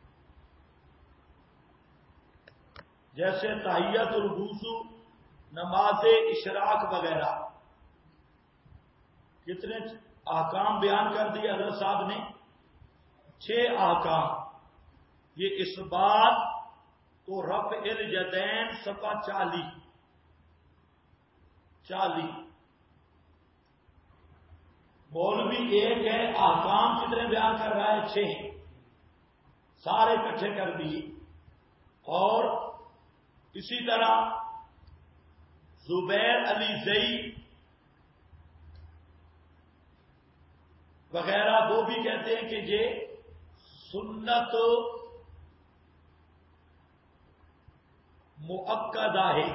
جیسے تحیت الوضو، نماز اشراق وغیرہ۔ کتنے احکام بیان کر دیے حضرت صاحب نے؟ 6 احکام۔ یہ اس بات تو رفع الیدین صفحہ 40۔ مولوی ایک ہے، احکام کتنے بیان کر رہا ہے؟ 6، سارے اکٹھے کر دیے۔ اور اسی طرح زبیر علی زئی وغیرہ وہ بھی کہتے ہیں کہ یہ سنت مؤکدہ ہے،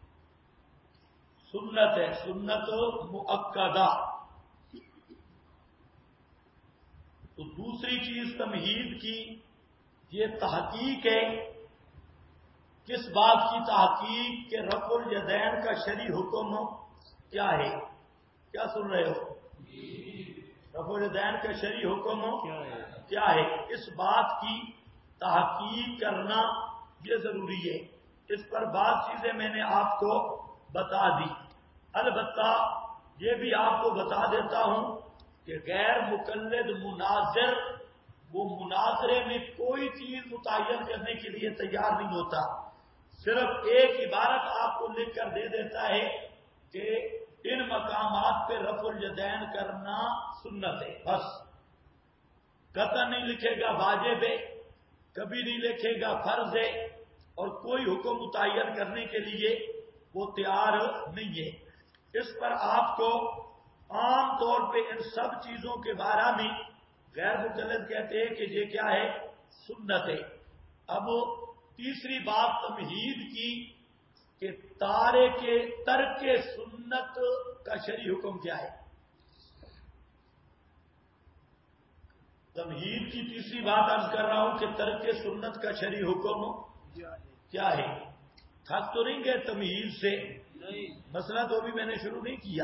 سنت ہے، سنت مؤکدہ۔ تو دوسری چیز تمہید کی یہ تحقیق ہے۔ کس بات کی تحقیق؟ کہ رفع الیدین کا شرعی حکم کیا ہے؟ کیا سن رہے ہو؟ رفع الیدین کا شرعی حکم کیا ہے؟ اس بات کی تحقیق کرنا یہ ضروری ہے۔ اس پر بعض چیزیں میں نے آپ کو بتا دی۔ البتہ یہ بھی آپ کو بتا دیتا ہوں کہ غیر مقلد مناظر وہ مناظرے میں کوئی چیز متعین کرنے کے لیے تیار نہیں ہوتا، صرف ایک عبارت آپ کو لکھ کر دے دیتا ہے کہ ان مقامات پہ رفع الیدین کرنا سنت ہے، بس۔ قطع نہیں لکھے گا واجب ہے، کبھی نہیں لکھے گا فرض ہے، اور کوئی حکم متعین کرنے کے لیے وہ تیار نہیں ہے۔ اس پر آپ کو عام طور پہ ان سب چیزوں کے بارے میں غیر مقلد کہتے ہیں کہ یہ کیا ہے؟ سنت ہے۔ اب تیسری بات تمہید کی کہ ترک سنت کا شرعی حکم کیا ہے؟ تمہید کی تیسری بات عرض کر رہا ہوں کہ ترک سنت کا شرعی حکم کیا ہے؟ تھک تو نہیں گئے تمہید سے؟ مسئلہ تو بھی میں نے شروع نہیں کیا۔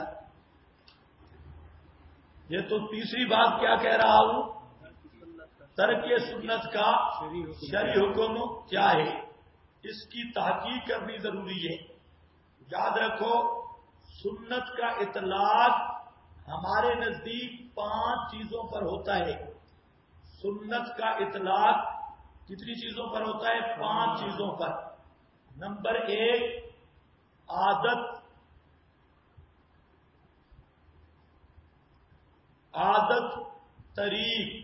یہ تو تیسری بات کیا کہہ رہا ہوں؟ ترک سنت کا شرعی حکم کیا ہے، اس کی تحقیق کرنی ضروری ہے۔ یاد رکھو، سنت کا اطلاق ہمارے نزدیک 5 چیزوں پر ہوتا ہے۔ سنت کا اطلاق کتنی چیزوں پر ہوتا ہے؟ 5 چیزوں پر۔ نمبر 1، عادت طریق۔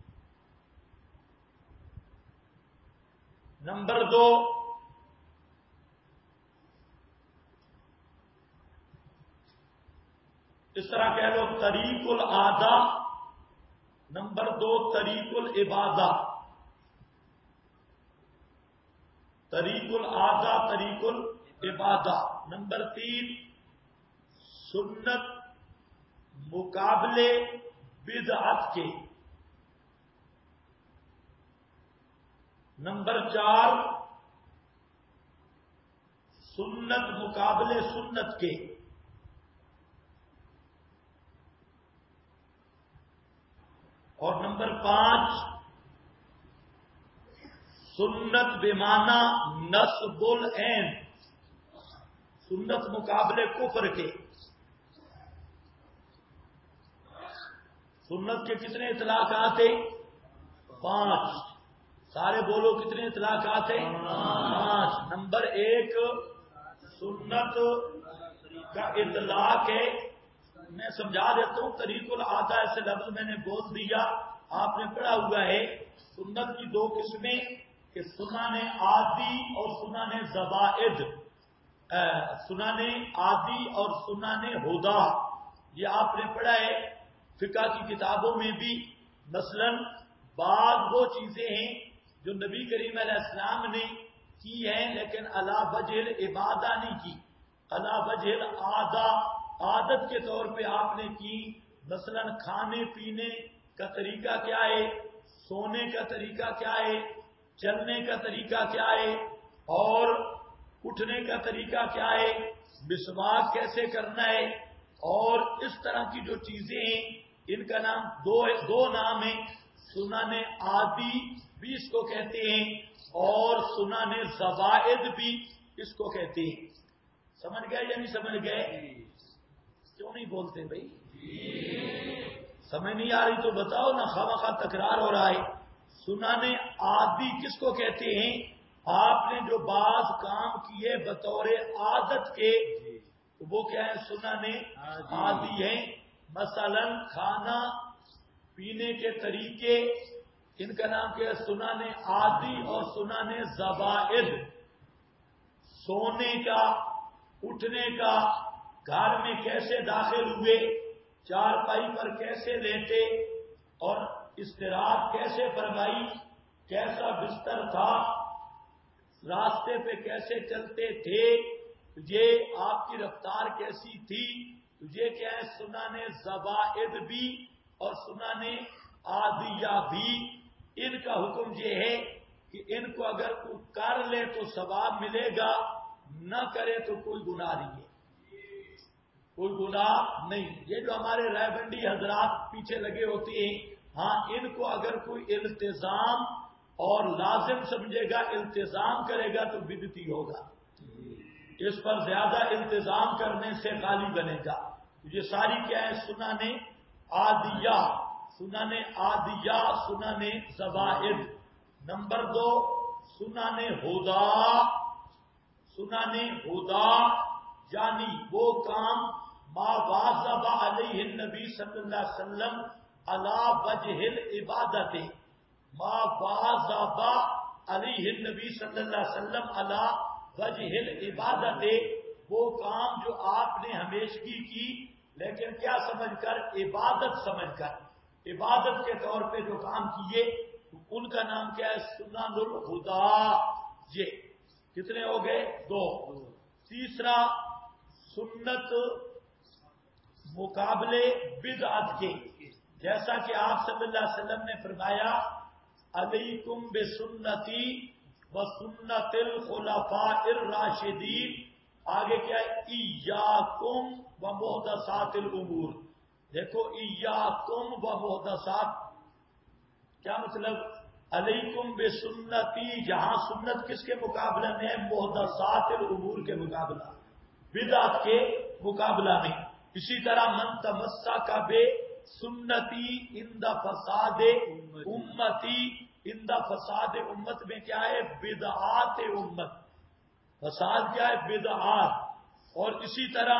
نمبر 2، اس طرح کہہ لو طریق العادہ۔ نمبر 2، طریق العبادہ۔ طریق العادہ، طریق العبادہ۔ نمبر 3، سنت مقابلے بدعت کے۔ نمبر 4، سنت مقابلے سنت کے۔ اور نمبر 5، سنت بمعنی نصب العین، سنت مقابلے کفر کے۔ سنت کے کتنے اطلاقات ہیں؟ 5. سارے بولو کتنے اطلاقات ہیں؟ 5. نمبر 1 سنت کا اطلاق ہے. میں سمجھا دیتا ہوں. طریق العادہ ایسے لفظ میں نے بول دیا، آپ نے پڑھا ہوا ہے. سنت کی 2 قسمیں کہ سنن عادی اور سنن زوائد. سنن عادی اور سنن ہدا، یہ آپ نے پڑھا ہے فقہ کی کتابوں میں بھی. مثلا بعض وہ چیزیں ہیں جو نبی کریم علیہ السلام نے کی ہیں لیکن علی وجہ العبادہ نہیں کی، علی وجہ العادہ، عادت کے طور پہ آپ نے کی. مثلا کھانے پینے کا طریقہ کیا ہے، سونے کا طریقہ کیا ہے، چلنے کا طریقہ کیا ہے، اور اٹھنے کا طریقہ کیا ہے، مسواک کیسے کرنا ہے، اور اس طرح کی جو چیزیں ہیں ان کا نام دو نام ہیں. سنن عادی بھی اس کو کہتے ہیں اور سنن زوائد بھی اس کو کہتے ہیں. سمجھ گئے یا نہیں سمجھ گئے؟ کیوں نہیں بولتے بھائی؟ سمجھ نہیں آ رہی تو بتاؤ نا، خواہ تکرار ہو رہا ہے. سنن عادی کس کو کہتے ہیں؟ آپ نے جو بعض کام کیے بطور عادت کے وہ کیا ہے؟ سنن عادی ہیں. مثلا کھانا پینے کے طریقے، ان کا نام کیا ہے؟ سنن عادی اور سنن زوائد. سونے کا، اٹھنے کا، گھر میں کیسے داخل ہوئے، چارپائی پر کیسے لیٹے اور استراحت کیسے فرمائی، کیسا بستر تھا، راستے پہ کیسے چلتے تھے، یہ آپ کی رفتار کیسی تھی. یہ کیا ہے؟ سنن زوائد بھی اور سنن عادیہ بھی. ان کا حکم یہ ہے کہ ان کو اگر کوئی کر لے تو ثواب ملے گا، نہ کرے تو کوئی گناہ نہیں ہے، کوئی گناہ نہیں. یہ جو ہمارے رائے بندی حضرات پیچھے لگے ہوتے ہیں، ہاں ان کو اگر کوئی التزام اور لازم سمجھے گا، التزام کرے گا تو بدعتی ہوگا. اس پر زیادہ التزام کرنے سے غالی بنے گا. یہ ساری کیا ہے؟ سنن عادیہ، سنن عادیہ، سنن زوائد. نمبر 2 سنن ہدا. سنن ہدا یعنی وہ کام ما واظب علیہ النبی صلی اللہ علیہ وسلم علی وجہ العبادت، ما واظب علیہ النبی صلی اللہ علیہ وسلم علی وجہ العبادت، وہ کام جو آپ نے ہمیشگی کی لیکن کیا سمجھ کر؟ عبادت سمجھ کر، عبادت کے طور پہ جو کام کیے ان کا نام کیا ہے؟ سنن الہدا. یہ کتنے ہو گئے؟ 2. تیسرا سنت مقابلے بدعت کے، جیسا کہ آپ صلی اللہ علیہ وسلم نے فرمایا علیکم بسنتی وسنت الخلفاء الراشدین. آگے کیا ہے؟ ایاکم ومحدثات الامور. دیکھو ایاکم ومحدثات کیا مطلب؟ علیکم بسنتی جہاں سنت کس کے مقابلہ میں ہے؟ محدثات الامور کے مقابلہ، بدعت کے مقابلہ میں. اسی طرح من تمسک بے سنتی عند فساد امتی، عند فساد امت میں کیا ہے؟ بدعات امت. فساد کیا ہے؟ بدعات. اور اسی طرح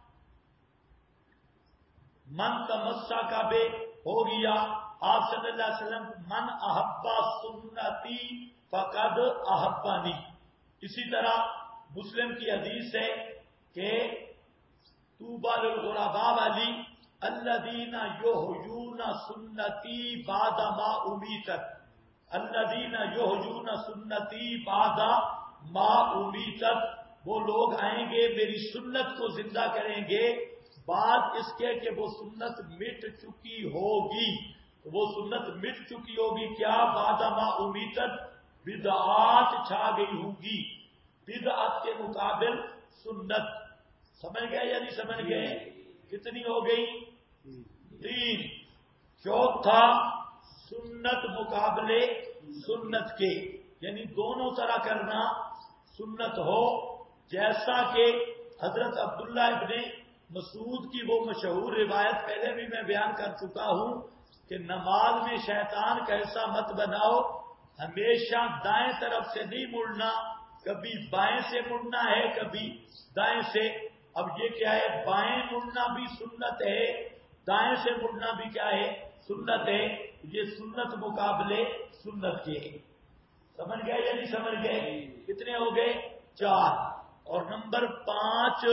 من تمسک بے ہو گیا آپ صلی اللہ علیہ وسلم من احبا سنتی فقد احبانی. اسی طرح مسلم کی حدیث ہے کہ طوبی للغرباء والی الذین یحیون سنتی بعد ما امیتت، الذین یحیون سنتی بعد ما امیتت، وہ لوگ آئیں گے میری سنت کو زندہ کریں گے بعد اس کے کہ وہ سنت مٹ چکی ہوگی. وہ سنت مٹ چکی ہوگی کیا؟ بعد ما امیتت، بدعات چھا گئی ہوگی. بدعت کے مقابل سنت. سمجھ گئے یا نہیں سمجھ گئے؟ کتنی ہو گئی؟ 3. چوتھا سنت مقابلے سنت کے، یعنی دونوں طرح کرنا سنت ہو. جیسا کہ حضرت عبداللہ ابن مسعود کی وہ مشہور روایت پہلے بھی میں بیان کر چکا ہوں کہ نماز میں شیطان کا ایسا مت بناؤ، ہمیشہ دائیں طرف سے نہیں مڑنا، کبھی بائیں سے مڑنا ہے کبھی دائیں سے۔ اب یہ کیا ہے، بائیں مڑنا بھی سنت ہے، دائیں سے مڑنا بھی کیا ہے، سنت ہے۔ یہ سنت مقابلے سنت کے، سمجھ گئے یا نہیں سمجھ گئے؟ کتنے ہو گئے؟ 4۔ اور نمبر 5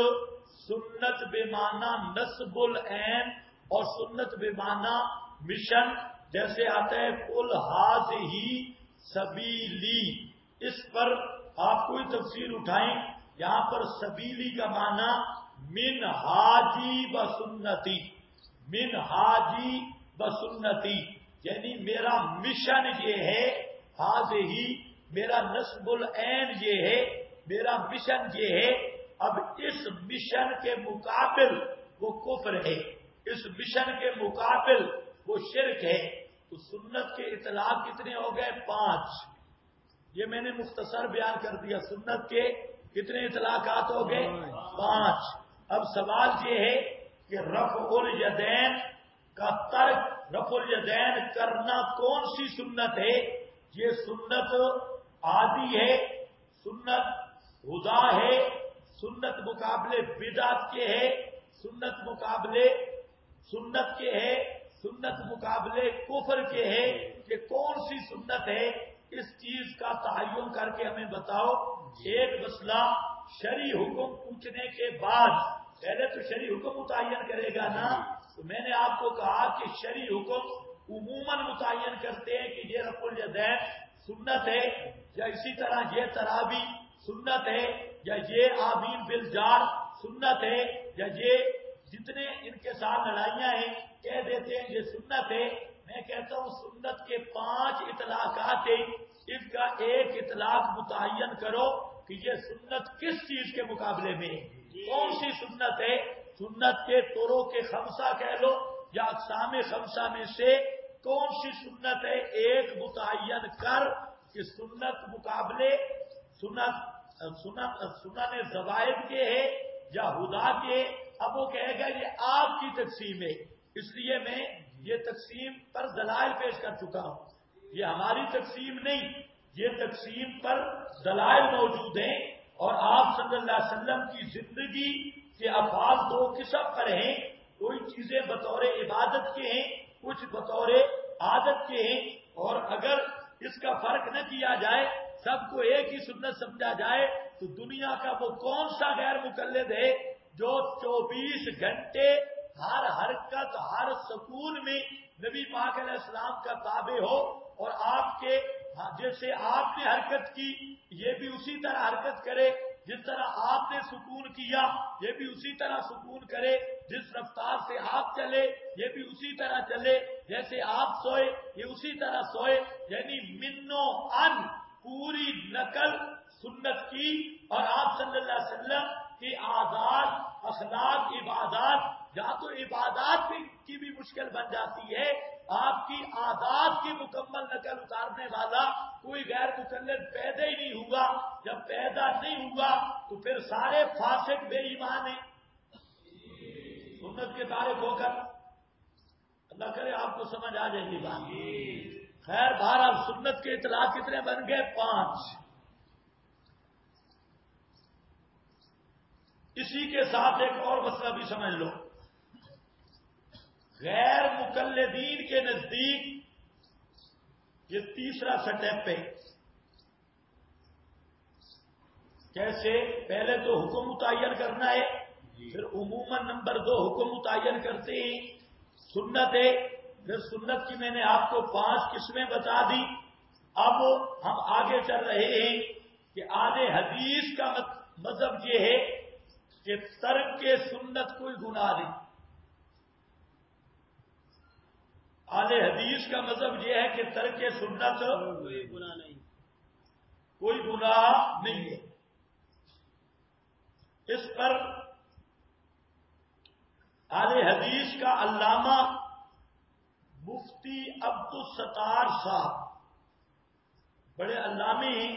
سنت بے معنی نصب العین اور سنت بے معنی مشن، جیسے آتا ہے قل ھذہ سبیلی، اس پر آپ کوئی تفسیر اٹھائیں، یہاں پر سبیلی کا معنی من حاجی و سنتی، من حاجی و سنتی، یعنی میرا مشن یہ ہے، ھذہ میرا نصب العین یہ ہے، میرا مشن یہ ہے۔ اب اس مشن کے مقابل وہ کفر ہے، اس مشن کے مقابل وہ شرک ہے۔ تو سنت کے اطلاق کتنے ہو گئے؟ 5۔ یہ میں نے مختصر بیان کر دیا، سنت کے کتنے اطلاقات ہو گئے؟ 5۔ اب سوال یہ ہے کہ رفع الیدین کا ترک، رفع الیدین کرنا کون سی سنت ہے؟ یہ سنت عادی ہے، سنت ہدا ہے، سنت مقابلے بدعت کے ہے، سنت مقابلے سنت کے ہے، سنت مقابلے کفر کے ہے، کہ کون سی سنت ہے؟ اس چیز کا تعین کر کے ہمیں بتاؤ۔ ایک مسئلہ شرعی حکم پوچھنے کے بعد، پہلے تو شرعی حکم متعین کرے گا نا، تو میں نے آپ کو کہا کہ شرعی حکم عموماً متعین کرتے ہیں کہ یہ رفع الیدین سنت ہے، یا اسی طرح یہ تراویح سنت ہے، یا یہ آمین بالجار سنت ہے، یا یہ جتنے ان کے ساتھ لڑائیاں ہیں کہہ دیتے ہیں یہ سنت ہے۔ میں کہتا ہوں سنت کے 5 اطلاقات ہیں، اس کا ایک اطلاق متعین کرو کہ یہ سنت کس چیز کے مقابلے میں ہے، کون سی سنت ہے؟ سنت کے طرق کے 5 کہہ لو یا اقسام 5 میں سے کون سی سنت ہے؟ ایک متعین کر کہ سنت مقابلے سنن زوائد کے ہے یا ہدا کے۔ اب وہ کہے گا یہ آپ کی تقسیم ہے، اس لیے میں یہ تقسیم پر دلائل پیش کر چکا ہوں، یہ ہماری تقسیم نہیں، یہ تقسیم پر دلائل موجود ہیں۔ اور آپ صلی اللہ علیہ وسلم کی زندگی کے افعال 2 قسم پر ہیں، کوئی چیزیں بطور عبادت کے ہیں، کچھ بطور عادت کے ہیں، اور اگر اس کا فرق نہ کیا جائے، سب کو ایک ہی سنت سمجھا جائے، تو دنیا کا وہ کون سا غیر مقلد ہے جو 24 گھنٹے ہر حرکت ہر سکون میں نبی پاک علیہ السلام کا تابع ہو، اور آپ کے جیسے آپ نے حرکت کی یہ بھی اسی طرح حرکت کرے، جس طرح آپ نے سکون کیا یہ بھی اسی طرح سکون کرے، جس رفتار سے آپ چلے یہ بھی اسی طرح چلے، جیسے آپ سوئے یہ اسی طرح سوئے، یعنی منو ان پوری نقل سنت کی۔ اور آپ صلی اللہ علیہ وسلم کی عادات، اخلاق، عبادات، یا تو عبادات کی بھی مشکل بن جاتی ہے، آپ کی عادات کی مکمل نقل اتارنے والا کوئی غیر مقلد پیدا ہی نہیں ہوا۔ جب پیدا نہیں ہوا تو پھر سارے فاسق بے ایمان ہیں، سنت کے تارک ہو کر۔ اللہ کرے آپ کو سمجھ آ جائے گی بات۔ خیر بہرحال سنت کے اطلاق کتنے بن گئے؟ 5۔ اسی کے ساتھ ایک اور مسئلہ بھی سمجھ لو، غیر مقلدین کے نزدیک یہ تیسرا سٹیپ ہے۔ کیسے؟ پہلے تو حکم متعین کرنا ہے، پھر عموماً نمبر 2 حکم متعین کرتے ہیں، سنت ہے، پھر سنت کی میں نے آپ کو 5 قسمیں بتا دی۔ اب ہم آگے چل رہے ہیں کہ اہل حدیث کا مذہب یہ ہے کہ ترک سنت کوئی گناہ نہیں۔ اہل حدیث کا مذہب یہ ہے کہ ترک سنت کوئی گناہ نہیں، کوئی گناہ نہیں ہے۔ اس پر اہل حدیث کا علامہ مفتی عبدالستار صاحب بڑے علامے ہیں،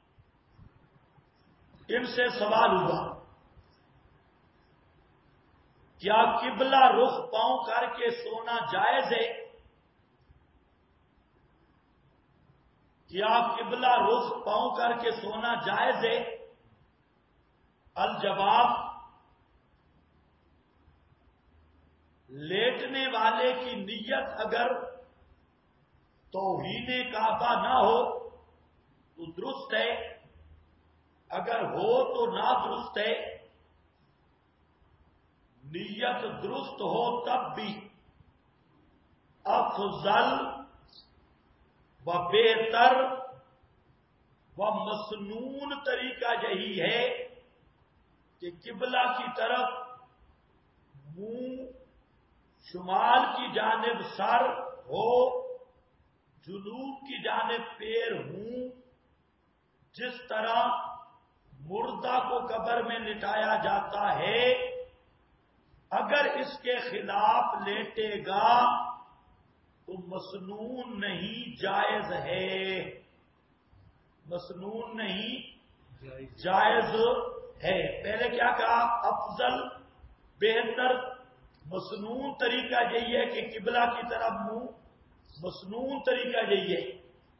ان سے سوال ہوا کیا قبلہ رخ پاؤں کر کے سونا جائز ہے؟ کیا قبلہ رخ پاؤں کر کے سونا جائز ہے؟ الجواب، لیٹنے والے کی نیت اگر توہین کعبہ نہ ہو تو درست ہے، اگر ہو تو نادرست ہے۔ نیت درست ہو تب بھی افضل و بہتر و مسنون طریقہ یہی ہے کہ قبلہ کی طرف منہ، شمال کی جانب سر ہو، جنوب کی جانب پیر ہوں، جس طرح مردہ کو قبر میں لٹایا جاتا ہے۔ اگر اس کے خلاف لیٹے گا تو مسنون نہیں، جائز ہے، مسنون نہیں، جائز ہے۔ پہلے کیا کہا؟ افضل، بہتر، مسنون طریقہ یہی ہے کہ قبلہ کی طرف منہ، مسنون طریقہ یہی ہے۔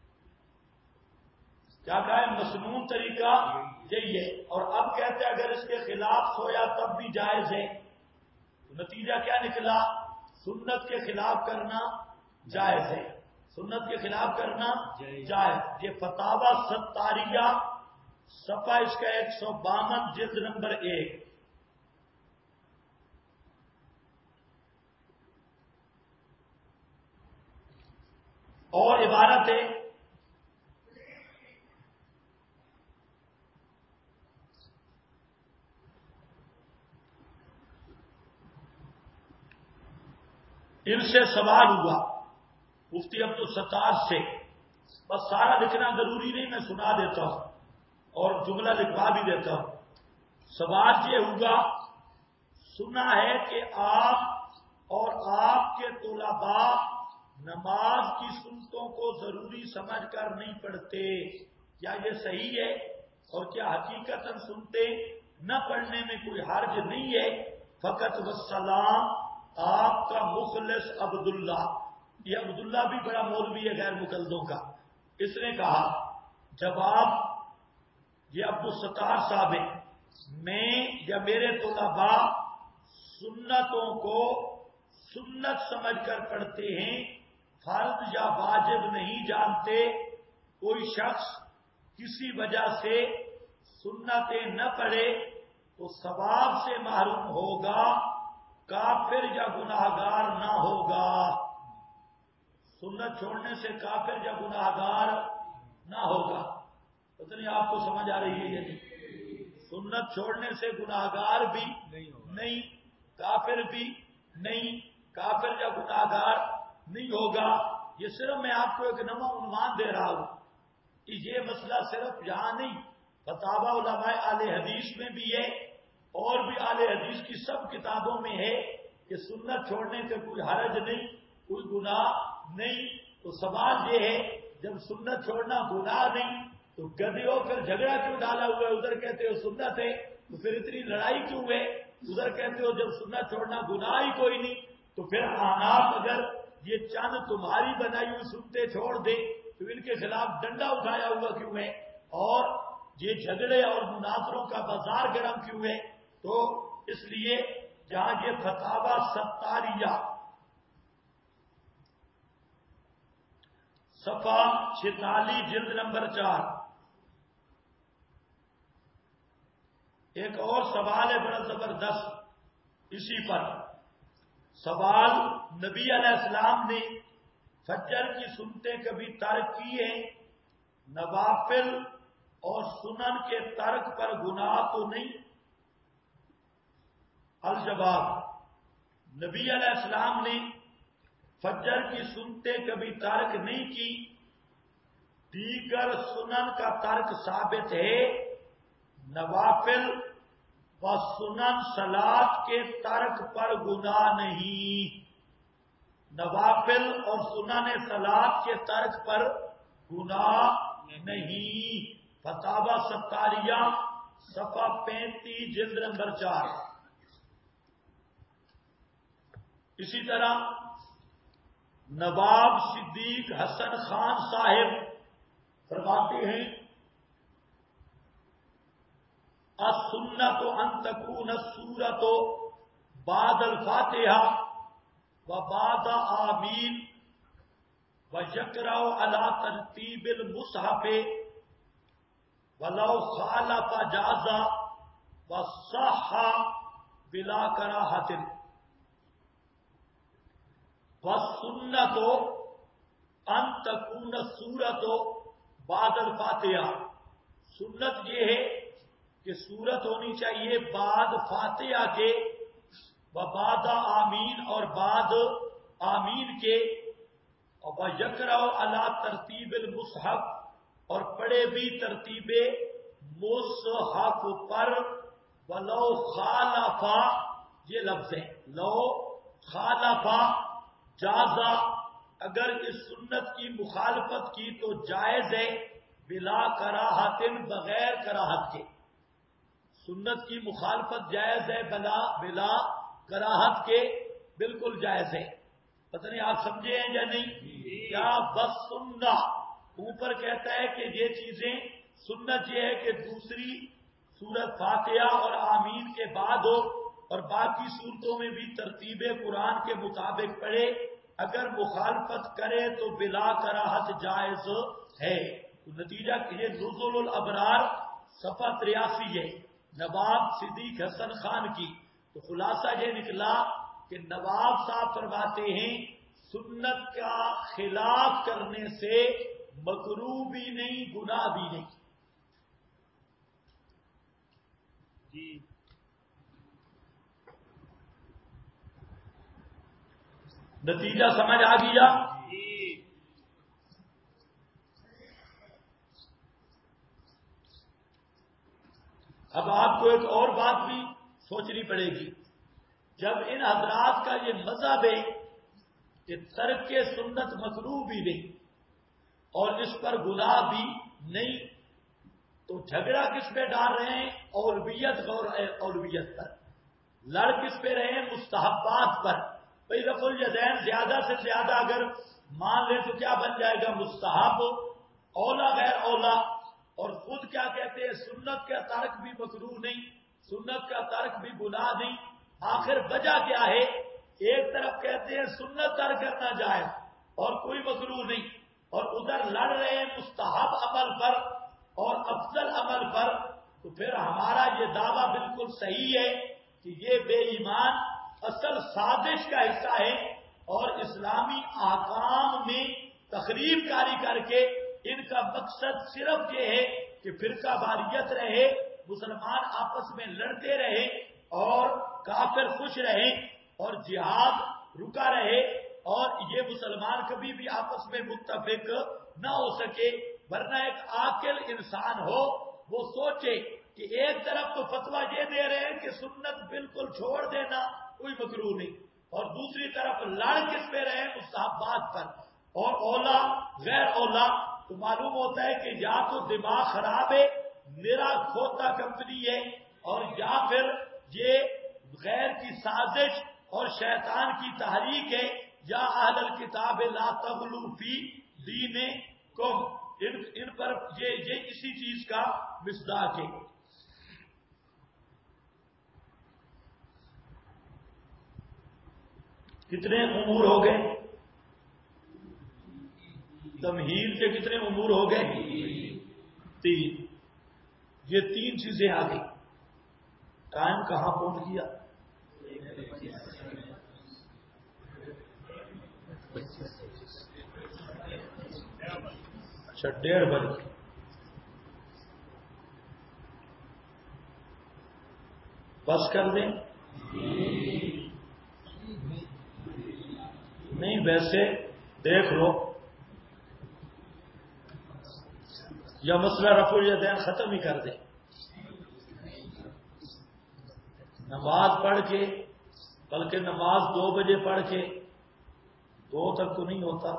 کیا کہا ہے؟ مسنون طریقہ یہی ہے۔ اور اب کہتے ہیں اگر اس کے خلاف سویا تب بھی جائز ہے، تو نتیجہ کیا نکلا؟ سنت کے خلاف کرنا جائز ہے، سنت کے خلاف کرنا جائز۔ یہ فتاوی ستاریہ، صفحہ اس کا 152، جلد نمبر 1۔ اور عبارت ہے ان سے سوال ہوا مفتی عبدالستار سے، بس سارا لکھنا ضروری نہیں، میں سنا دیتا ہوں اور جملہ لکھوا بھی دیتا ہوں۔ سوال یہ ہوگا، سنا ہے کہ آپ اور آپ کے طلباء نماز کی سنتوں کو ضروری سمجھ کر نہیں پڑھتے، کیا یہ صحیح ہے؟ اور کیا حقیقتاً سنتے نہ پڑھنے میں کوئی حرج نہیں ہے؟ فقط والسلام، آپ کا مخلص عبداللہ، یہ عبداللہ بھی بڑا مولوی ہے غیر مقلدوں کا، اس نے کہا جواب، یہ عبدالستار صاحب ہے، میں یا میرے طلباء سنتوں کو سنت سمجھ کر پڑھتے ہیں، فرض یا واجب نہیں جانتے۔ کوئی شخص کسی وجہ سے سنتیں نہ پڑھے تو ثواب سے محروم ہوگا، کافر یا گناہگار نہ ہوگا۔ سنت چھوڑنے سے کافر یا گناہگار نہ ہوگا۔ پتہ نہیں آپ کو سمجھ آ رہی ہے یا نہیں؟ سنت چھوڑنے سے گناہگار بھی نہیں، کافر بھی نہیں، کافر یا گناہگار نہیں ہوگا۔ یہ صرف میں آپ کو ایک نواں عنوان دے رہا ہوں کہ یہ مسئلہ صرف یہاں نہیں، فتاوی علماء اہل حدیث میں بھی ہے اور بھی اہل حدیث کی سب کتابوں میں ہے کہ سنت چھوڑنے سے کوئی حرج نہیں، کوئی گناہ نہیں۔ تو سوال یہ ہے، جب سنت چھوڑنا گناہ نہیں تو گدیوں پھر جھگڑا کیوں ڈالا ہوا ہے؟ ادھر کہتے ہو سنت ہے تو پھر اتنی لڑائی کیوں ہے؟ ادھر کہتے ہو جب سنت چھوڑنا گناہ ہی کوئی نہیں تو پھر آپ اگر یہ چند تمہاری بنائی ہوئی سنتے چھوڑ دیں تو ان کے خلاف ڈنڈا اٹھایا ہوا کیوں ہے؟ اور یہ جھگڑے اور مناظروں کا بازار گرم کیوں ہے؟ تو اس لیے جہاں یہ فتاوی ستاریہ صفحہ 46، جلد نمبر 4، ایک اور سوال ہے بڑا زبردست اسی پر۔ سوال، نبی علیہ السلام نے فجر کی سنتیں کبھی ترک کی ہیں؟ نوافل اور سنن کے ترک پر گناہ تو نہیں؟ الجواب، نبی علیہ السلام نے فجر کی سنتیں کبھی ترک نہیں کی، دیگر سنن کا ترک ثابت ہے، نوافل و سنن صلات کے ترک پر گناہ نہیں، نوافل اور سنن صلات کے ترک پر گناہ نہیں۔ فتاوی ستاریہ صفحہ 35، جلد نمبر 4۔ اسی طرح نواب صدیق حسن خان صاحب فرماتے ہیں السنت ان تکون السورۃ بعد الفاتحہ وبعد آمین ویقرأ علی ترتیب المصحف ولو خالف جاز وصح بلا کراہۃ والسنت ان تکون السورۃ بعد الفاتحہ. سنت یہ ہے کہ سورت ہونی چاہیے بعد فاتحہ کے وبعد آمین اور بعد آمین کے اور یقرأ علی ترتیب المصحف اور پڑھے بھی ترتیب مصحف پر ولو خالفا یہ لفظ ہے لو خالفا جازا اگر اس سنت کی مخالفت کی تو جائز ہے بلا کراہت بغیر کراہت کے. سنت کی مخالفت جائز ہے بلا کراہت کے بالکل جائز ہے. پتہ نہیں آپ سمجھے ہیں یا نہیں؟ کیا بس سننا اوپر کہتا ہے کہ یہ چیزیں سنت یہ ہے کہ دوسری سورت فاتحہ اور آمین کے بعد ہو اور باقی صورتوں میں بھی ترتیب قرآن کے مطابق پڑھے. اگر مخالفت کرے تو بلا کراہت جائز ہے. تو نتیجہ یہ نزول الابرار صفحہ 83 ہے نواب صدیق حسن خان کی. تو خلاصہ یہ نکلا کہ نواب صاحب فرماتے ہیں سنت کا خلاف کرنے سے مکروہ بھی نہیں گناہ بھی نہیں. جی نتیجہ سمجھ آ گیا؟ اب آپ کو ایک اور بات بھی سوچنی پڑے گی. جب ان حضرات کا یہ مذہب ہے کہ ترک کے سنت مکروہ بھی نہیں اور اس پر گناہ بھی نہیں تو جھگڑا کس پہ ڈال رہے ہیں؟ اولویت غور اولویت پر. لڑ کس پہ رہے ہیں؟ مستحبات پر. بھائی رفع الیدین زیادہ سے زیادہ اگر مان لیں تو کیا بن جائے گا؟ مستحب، اولا غیر اولا. اور خود کیا کہتے ہیں؟ سنت کا ترک بھی مکروہ نہیں، سنت کا ترک بھی گناہ نہیں. آخر وجہ کیا ہے؟ ایک طرف کہتے ہیں سنت ترک کرنا جائز اور کوئی مکروہ نہیں، اور ادھر لڑ رہے ہیں مستحب عمل پر اور افضل عمل پر. تو پھر ہمارا یہ دعویٰ بالکل صحیح ہے کہ یہ بے ایمان اصل سازش کا حصہ ہے اور اسلامی احکام میں تخریب کاری کر کے ان کا مقصد صرف یہ ہے کہ فرقہ واریت رہے، مسلمان آپس میں لڑتے رہے اور کافر خوش رہے اور جہاد رکا رہے اور یہ مسلمان کبھی بھی آپس میں متفق نہ ہو سکے. ورنہ ایک عاقل انسان ہو وہ سوچے کہ ایک طرف تو فتویٰ یہ دے رہے ہیں کہ سنت بالکل چھوڑ دینا کوئی مکروہ نہیں، اور دوسری طرف لڑ کس پہ رہے؟ مستحبات پر اور اولا غیر اولا. تو معلوم ہوتا ہے کہ یا تو دماغ خراب ہے، میرا کھوتا کمپنی ہے، اور یا پھر یہ غیر کی سازش اور شیطان کی تحریک ہے. یا اہل الکتاب لا تغلوا فی دینکم، ان پر یہ اسی چیز کا مصداق ہے. کتنے امور ہو گئے؟ تمہید کے کتنے امور ہو گئے؟ 3. یہ 3 چیزیں آ گئی. ٹائم کہاں پہنچ گیا؟ اچھا 1:30 بجے. بس کر دیں؟ نہیں ویسے دیکھ لو یا مسئلہ رفع الیدین ختم ہی کر دیں. نماز پڑھ کے، بلکہ نماز 2 بجے پڑھ کے 2 تک تو نہیں ہوتا.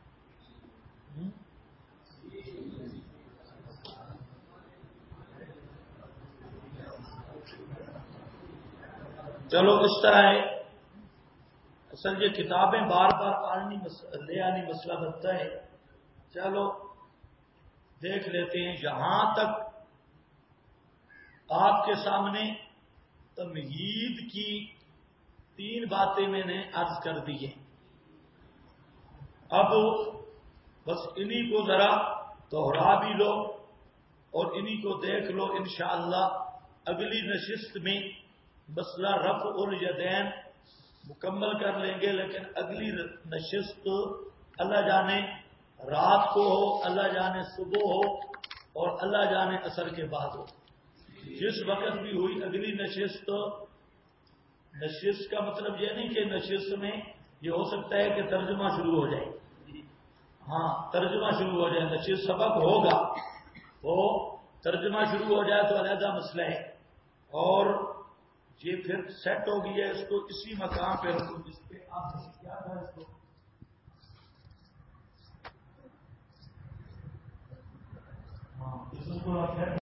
چلو اس طرح ہے. اصل یہ کتابیں بار بار لے آنی مسئلہ بنتا ہے. چلو دیکھ لیتے ہیں. یہاں تک آپ کے سامنے تمہید کی 3 باتیں میں نے عرض کر دی ہیں. اب بس انہی کو ذرا دوہرا بھی لو اور انہی کو دیکھ لو. انشاءاللہ اگلی نشست میں مسئلہ رفع الیدین مکمل کر لیں گے. لیکن اگلی نشست اللہ جانے رات کو ہو، اللہ جانے صبح ہو، اور اللہ جانے عصر کے بعد ہو. جس وقت بھی ہوئی اگلی نشست کا مطلب یہ نہیں کہ نشست میں یہ ہو سکتا ہے کہ ترجمہ شروع ہو جائے. ہاں ترجمہ شروع ہو جائے. نشست سبق ہوگا، وہ ترجمہ شروع ہو جائے تو علیحدہ مسئلہ ہے. اور یہ پھر سیٹ ہو گیا، اس کو اسی مقام پہ رکھو جس پہ آپ نے کیا تھا. اس کو ہاں اس کو